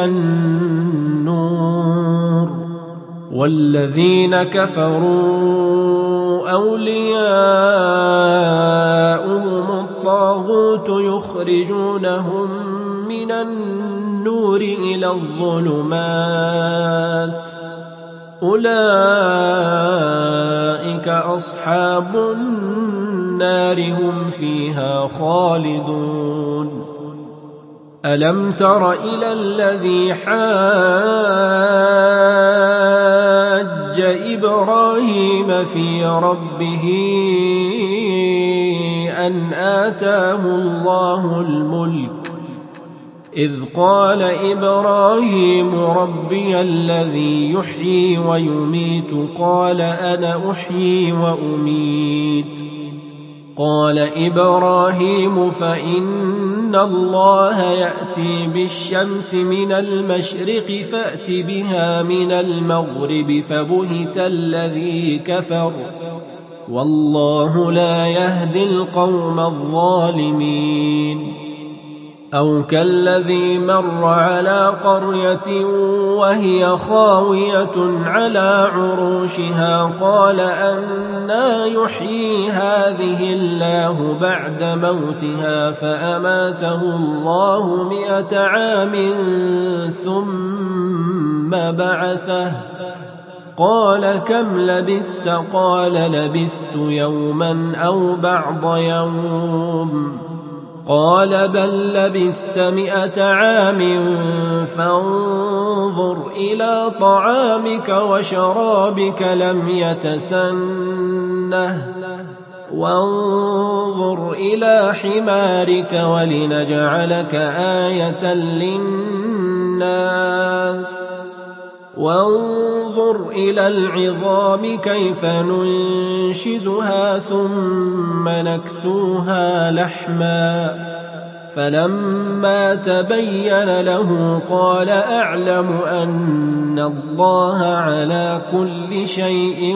النور والذين كفروا أولياؤهم الطاغوت يخرجونهم من النور إلى الظلمات أولئك أصحاب النار هم فيها خالدون ألم تر إلى الذي حاج إبراهيم في ربه أن آتاه الله الملك إذ قال إبراهيم ربي الذي يحيي ويميت قال أنا أحيي وأميت قال إبراهيم فإن الله يأتي بالشمس من المشرق فأت بها من المغرب فبهت الذي كفر والله لا يهدي القوم الظالمين أو كالذي مر على قرية وهي خاوية على عروشها قال أنى يحيي هذه الله بعد موتها فأماته الله مئة عام ثم بعثه قال كم لبثت قال لبثت يوما أو بعض يوم قال بل لبثت مئة عام فانظر إلى طعامك وشرابك لم يتسنه وانظر إلى حمارك ولنجعلك آية للناس وانظر إلى العظام كيف ننشزها ثم نكسوها لحما فلما تبين له قال أعلم أن الله على كل شيء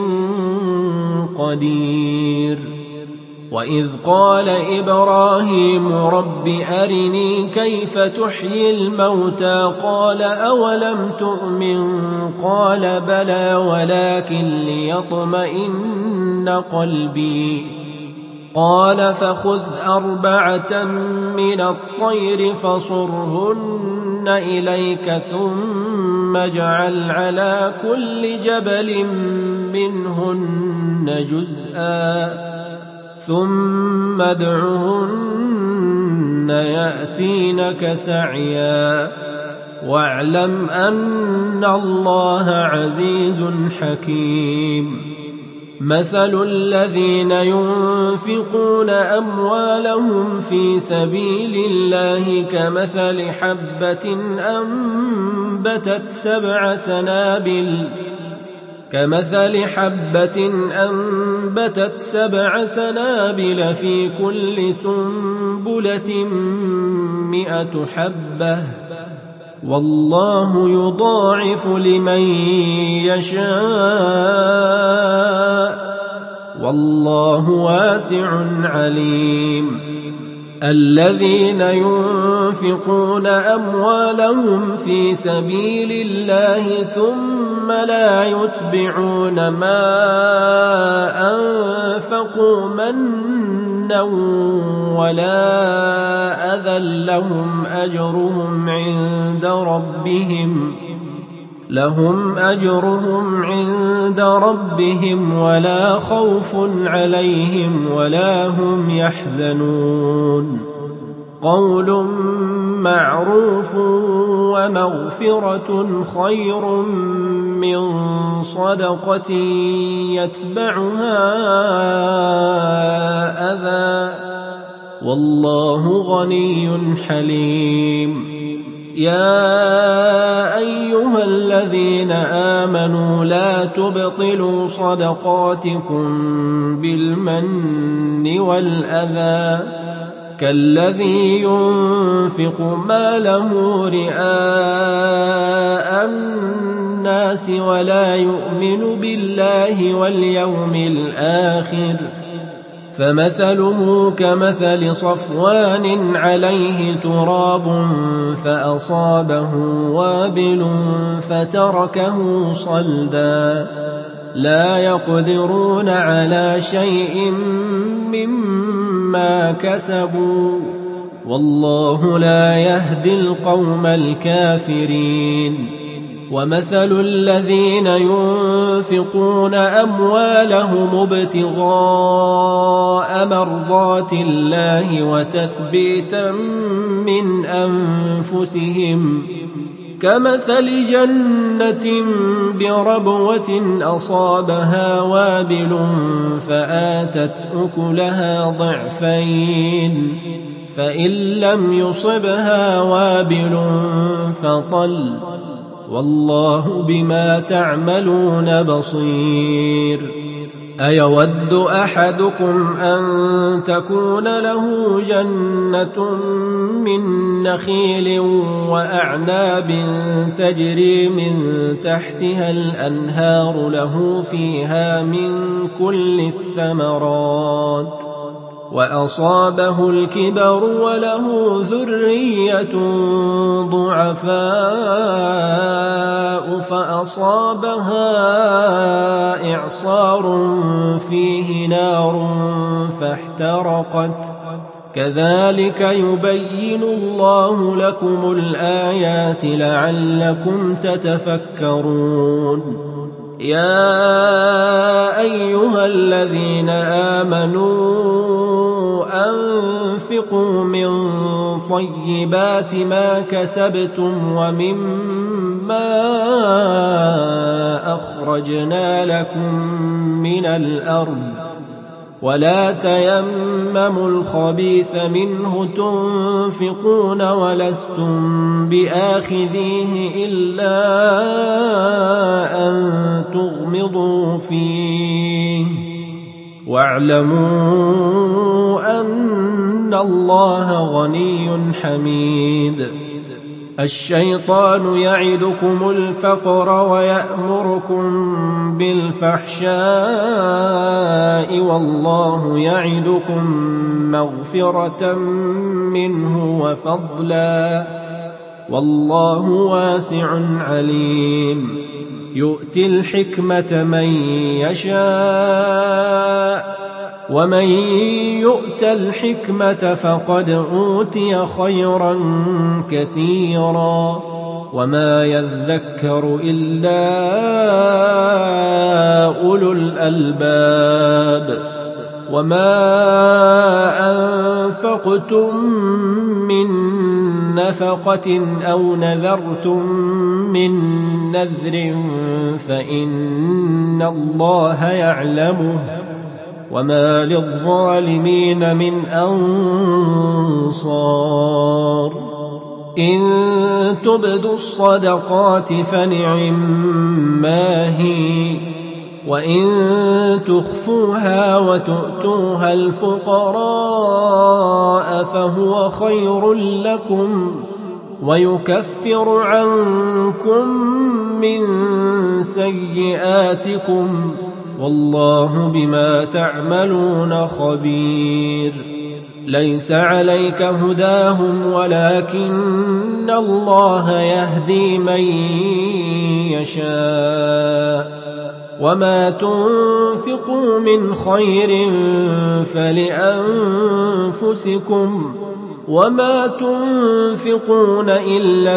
قدير. وإذ قال إبراهيم رب أرني كيف تحيي الموتى قال أولم تؤمن قال بلى ولكن ليطمئن قلبي قال فخذ أربعة من الطير فصرهن إليك ثم اجعل على كل جبل منهن جزءا ثم ادعهن يأتينك سعيا واعلم أن الله عزيز حكيم. مثل الذين ينفقون أموالهم في سبيل الله كمثل حبة أنبتت سبع سنابل كمثل حبة أنبتت سبع سنابل في كل سنبلة مئة حبة والله يضاعف لمن يشاء والله واسع عليم. الذين ينفقون أموالهم في سبيل الله ثم لا يتبعون ما أنفقوا منا ولا أذى لهم أجرهم عند ربهم لهم أجرهم عند ربهم ولا خوف عليهم ولا هم يحزنون. قول معروف ومغفرة خير من صدقة يتبعها أذى والله غني حليم. يا أيها الذين آمنوا لا تبطلوا صدقاتكم بالمن والأذى كالذي ينفق ماله رئاء الناس ولا يؤمن بالله واليوم الآخر فمثله كمثل صفوان عليه تراب فأصابه وابل فتركه صلدا لا يقدرون على شيء مما كسبوا والله لا يهدي القوم الكافرين. ومثل الذين ينفقون أموالهم ابتغاء مرضات الله وتثبيتا من أنفسهم كمثل جنة بربوة أصابها وابل فآتت أكلها ضعفين فإن لم يصبها وابل فطل والله بما تعملون بصير. أيود أحدكم أن تكون له جنة من نخيل وأعناب تجري من تحتها الأنهار له فيها من كل الثمرات وأصابه الكبر وله ذرية ضعفاء فأصابها إعصار فيه نار فاحترقت كذلك يبين الله لكم الآيات لعلكم تتفكرون يا أيها الذين آمنوا أنفقوا من طيبات ما كسبتم ومما أخرجنا لكم من الأرض ولا تيمموا الخبيث منه تنفقون ولستم بآخذيه إلا أن تغمضوا فيه واعلموا أن الله غني حميد الشيطان يعدكم الفقر ويأمركم بالفحشاء والله يعدكم مغفرة منه وفضلا والله واسع عليم يؤتي الحكمة من يشاء ومن يؤت الحكمة فقد أوتي خيرا كثيرا وما يذكر إلا أولو الألباب وما أنفقتم من نفقة أو نذرتم من نذر فإن الله يعلمه وما للظالمين من أنصار إن تبدوا الصدقات فنعما هي وإن تخفوها وتؤتوها الفقراء فهو خير لكم ويكفر عنكم من سيئاتكم والله بما تعملون خبير ليس عليك هداهم ولكن الله يهدي من يشاء وما تنفقوا من خير فلأنفسكم وما تنفقون إلا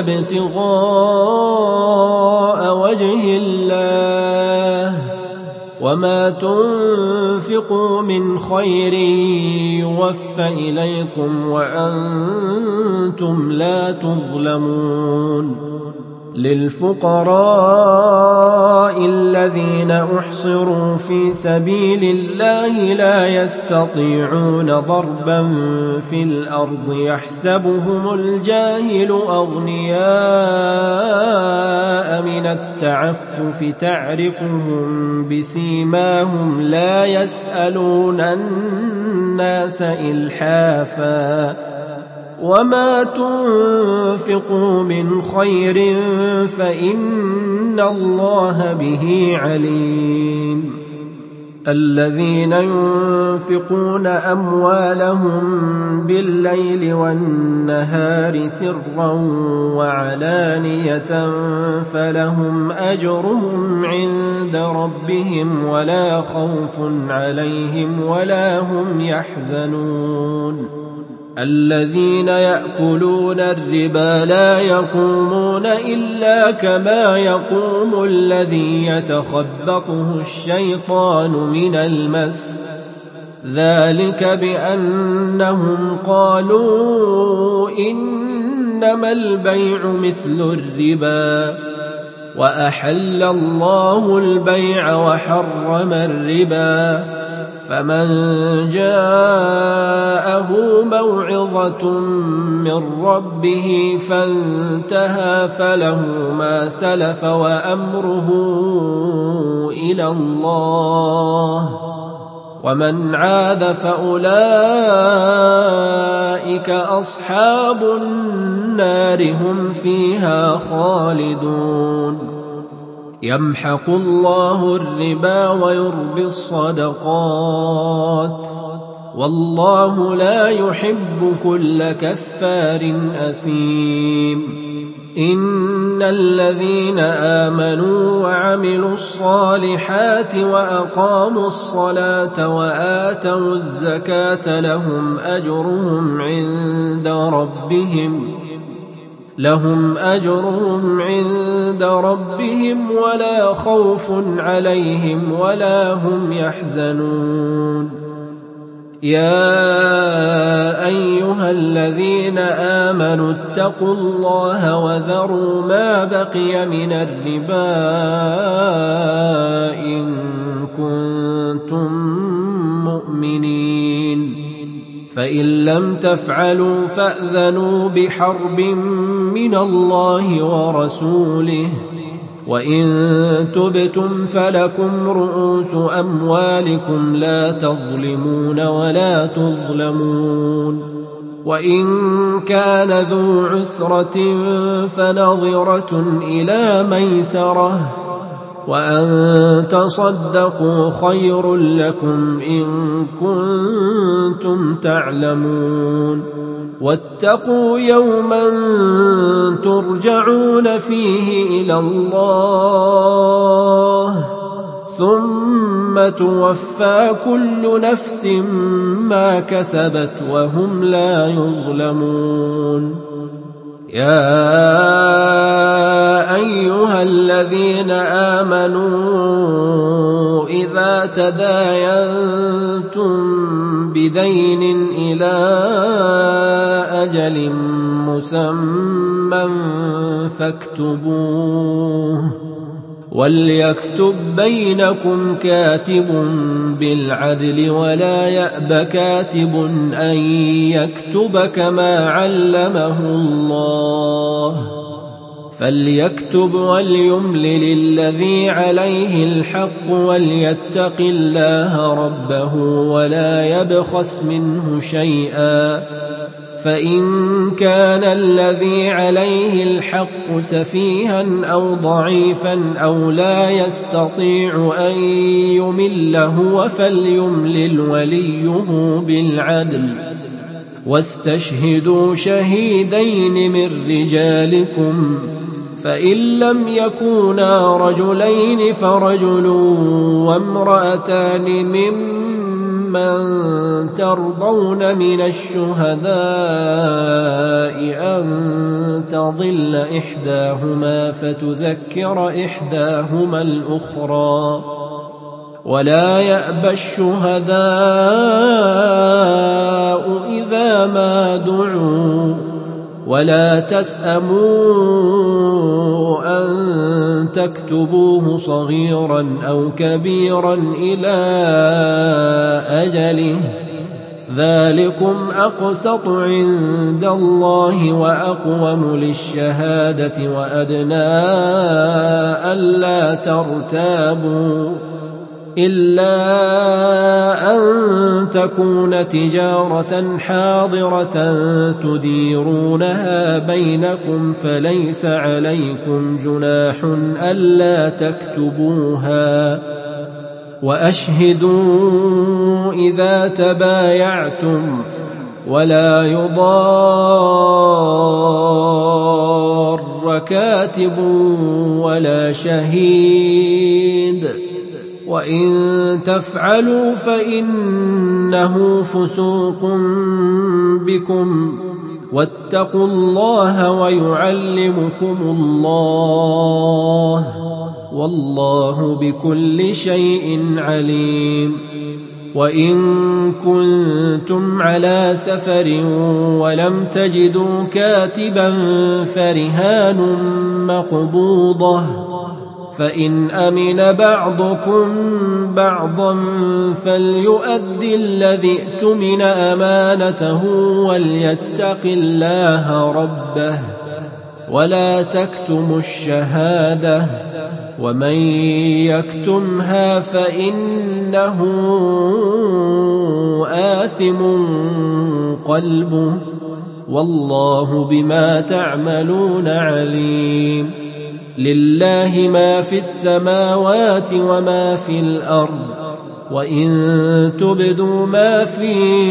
ابتغاء وجه الله وما تنفقوا من خير يوفى إليكم وأنتم لا تظلمون للفقراء الذين أحصروا في سبيل الله لا يستطيعون ضربا في الأرض يحسبهم الجاهل أغنياء من التعفف تعرفهم بسيماهم لا يسألون الناس إلحافا وما تنفقوا من خير فإن الله به عليم الذين ينفقون أموالهم بالليل والنهار سرا وعلانية فلهم أجرهم عند ربهم ولا خوف عليهم ولا هم يحزنون الذين يأكلون الربا لا يقومون إلا كما يقوم الذي يتخبطه الشيطان من المس ذلك بأنهم قالوا إنما البيع مثل الربا وأحل الله البيع وحرم الربا فمن جاءه موعظة من ربه فانتهى فله ما سلف وأمره إلى الله ومن عاد فأولئك أصحاب النار هم فيها خالدون يمحق الله الربا ويربي الصدقات والله لا يحب كل كفار أثيم. إن الذين آمنوا وعملوا الصالحات وأقاموا الصلاة وآتوا الزكاة لهم أجرهم عند ربهم لهم أجرهم عند ربهم ولا خوف عليهم ولا هم يحزنون. يا أيها الذين آمنوا اتقوا الله وذروا ما بقي من الربا إن كنتم مؤمنين، فإن لم تفعلوا فأذنوا بحرب من الله ورسوله، وإن تبتم فلكم رؤوس أموالكم لا تظلمون ولا تظلمون. وإن كان ذو عسرة فنظرة إلى ميسرة، وأن تصدقوا خير لكم إن كنتم تعلمون. واتقوا يوما ترجعون فيه إلى الله ثم توفى كل نفس ما كسبت وهم لا يظلمون. يا أيها الذين آمنوا إذا تداينتم بدين إلى أجل مسمى فاكتبوه، وليكتب بينكم كاتب بالعدل ولا يأب كاتب أن يكتب كما علمه الله، فليكتب وليملل الذي عليه الحق وليتق الله ربه ولا يبخس منه شيئا، فإن كان الذي عليه الحق سفيها أو ضعيفا أو لا يستطيع أن يمل هو فليملل وليه بالعدل، واستشهدوا شهيدين من رجالكم، فإن لم يكونا رجلين فرجل وامرأتان ممن ترضون من الشهداء أن تضل إحداهما فتذكر إحداهما الأخرى، ولا يأبى الشهداء إذا ما دعوا، ولا تسأموا أن تكتبوه صغيرا أو كبيرا إلى أجله، ذلكم أقسط عند الله وأقوم للشهادة وأدنى ألا ترتابوا، إلا أن تكون تجارة حاضرة تديرونها بينكم فليس عليكم جناح ألا تكتبوها، وأشهدوا إذا تبايعتم، ولا يضار كاتب ولا شهيد، وإن تفعلوا فإنه فسوق بكم، واتقوا الله ويعلمكم الله، والله بكل شيء عليم. وإن كنتم على سفر ولم تجدوا كاتبا فرهان مقبوضة، فإن أمن بعضكم بعضا فليؤد الذي اؤتمن أمانته وليتق الله ربه، ولا تكتموا الشهادة، ومن يكتمها فإنه آثم قلبه، والله بما تعملون عليم. لله ما في السماوات وما في الأرض، وإن تبدوا ما في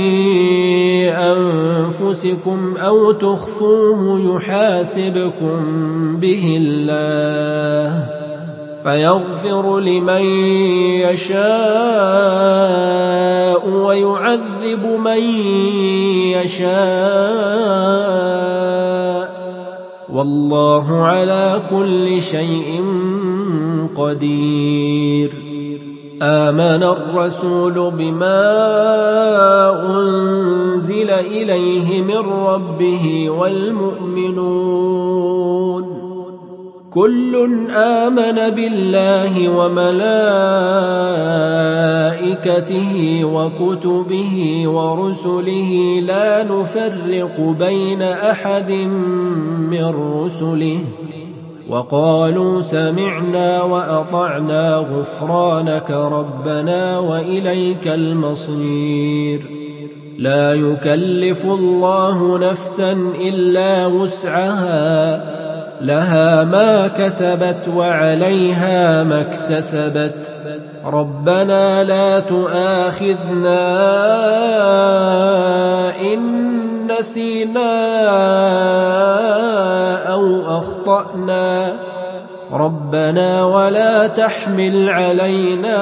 أنفسكم أو تخفوه يحاسبكم به الله فيغفر لمن يشاء ويعذب من يشاء والله على كل شيء قدير. آمن الرسول بما أنزل إليه من ربه والمؤمنون كل آمن بالله وملائكته وكتبه ورسله لا نفرق بين أحد من رسله وقالوا سمعنا وأطعنا غفرانك ربنا وإليك المصير. لا يكلف الله نفسا إلا وسعها لها ما كسبت وعليها ما اكتسبت ربنا لا تؤاخذنا إن نسينا أو أخطأنا ربنا ولا تحمل علينا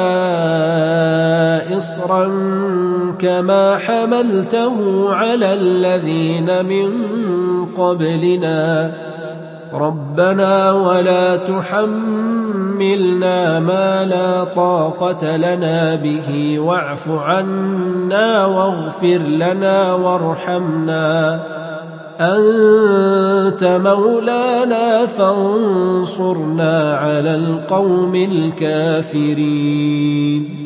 إصرا كما حملته على الذين من قبلنا ربنا ولا تحملنا ما لا طاقة لنا به واعف عنا واغفر لنا وارحمنا أنت مولانا فانصرنا على القوم الكافرين.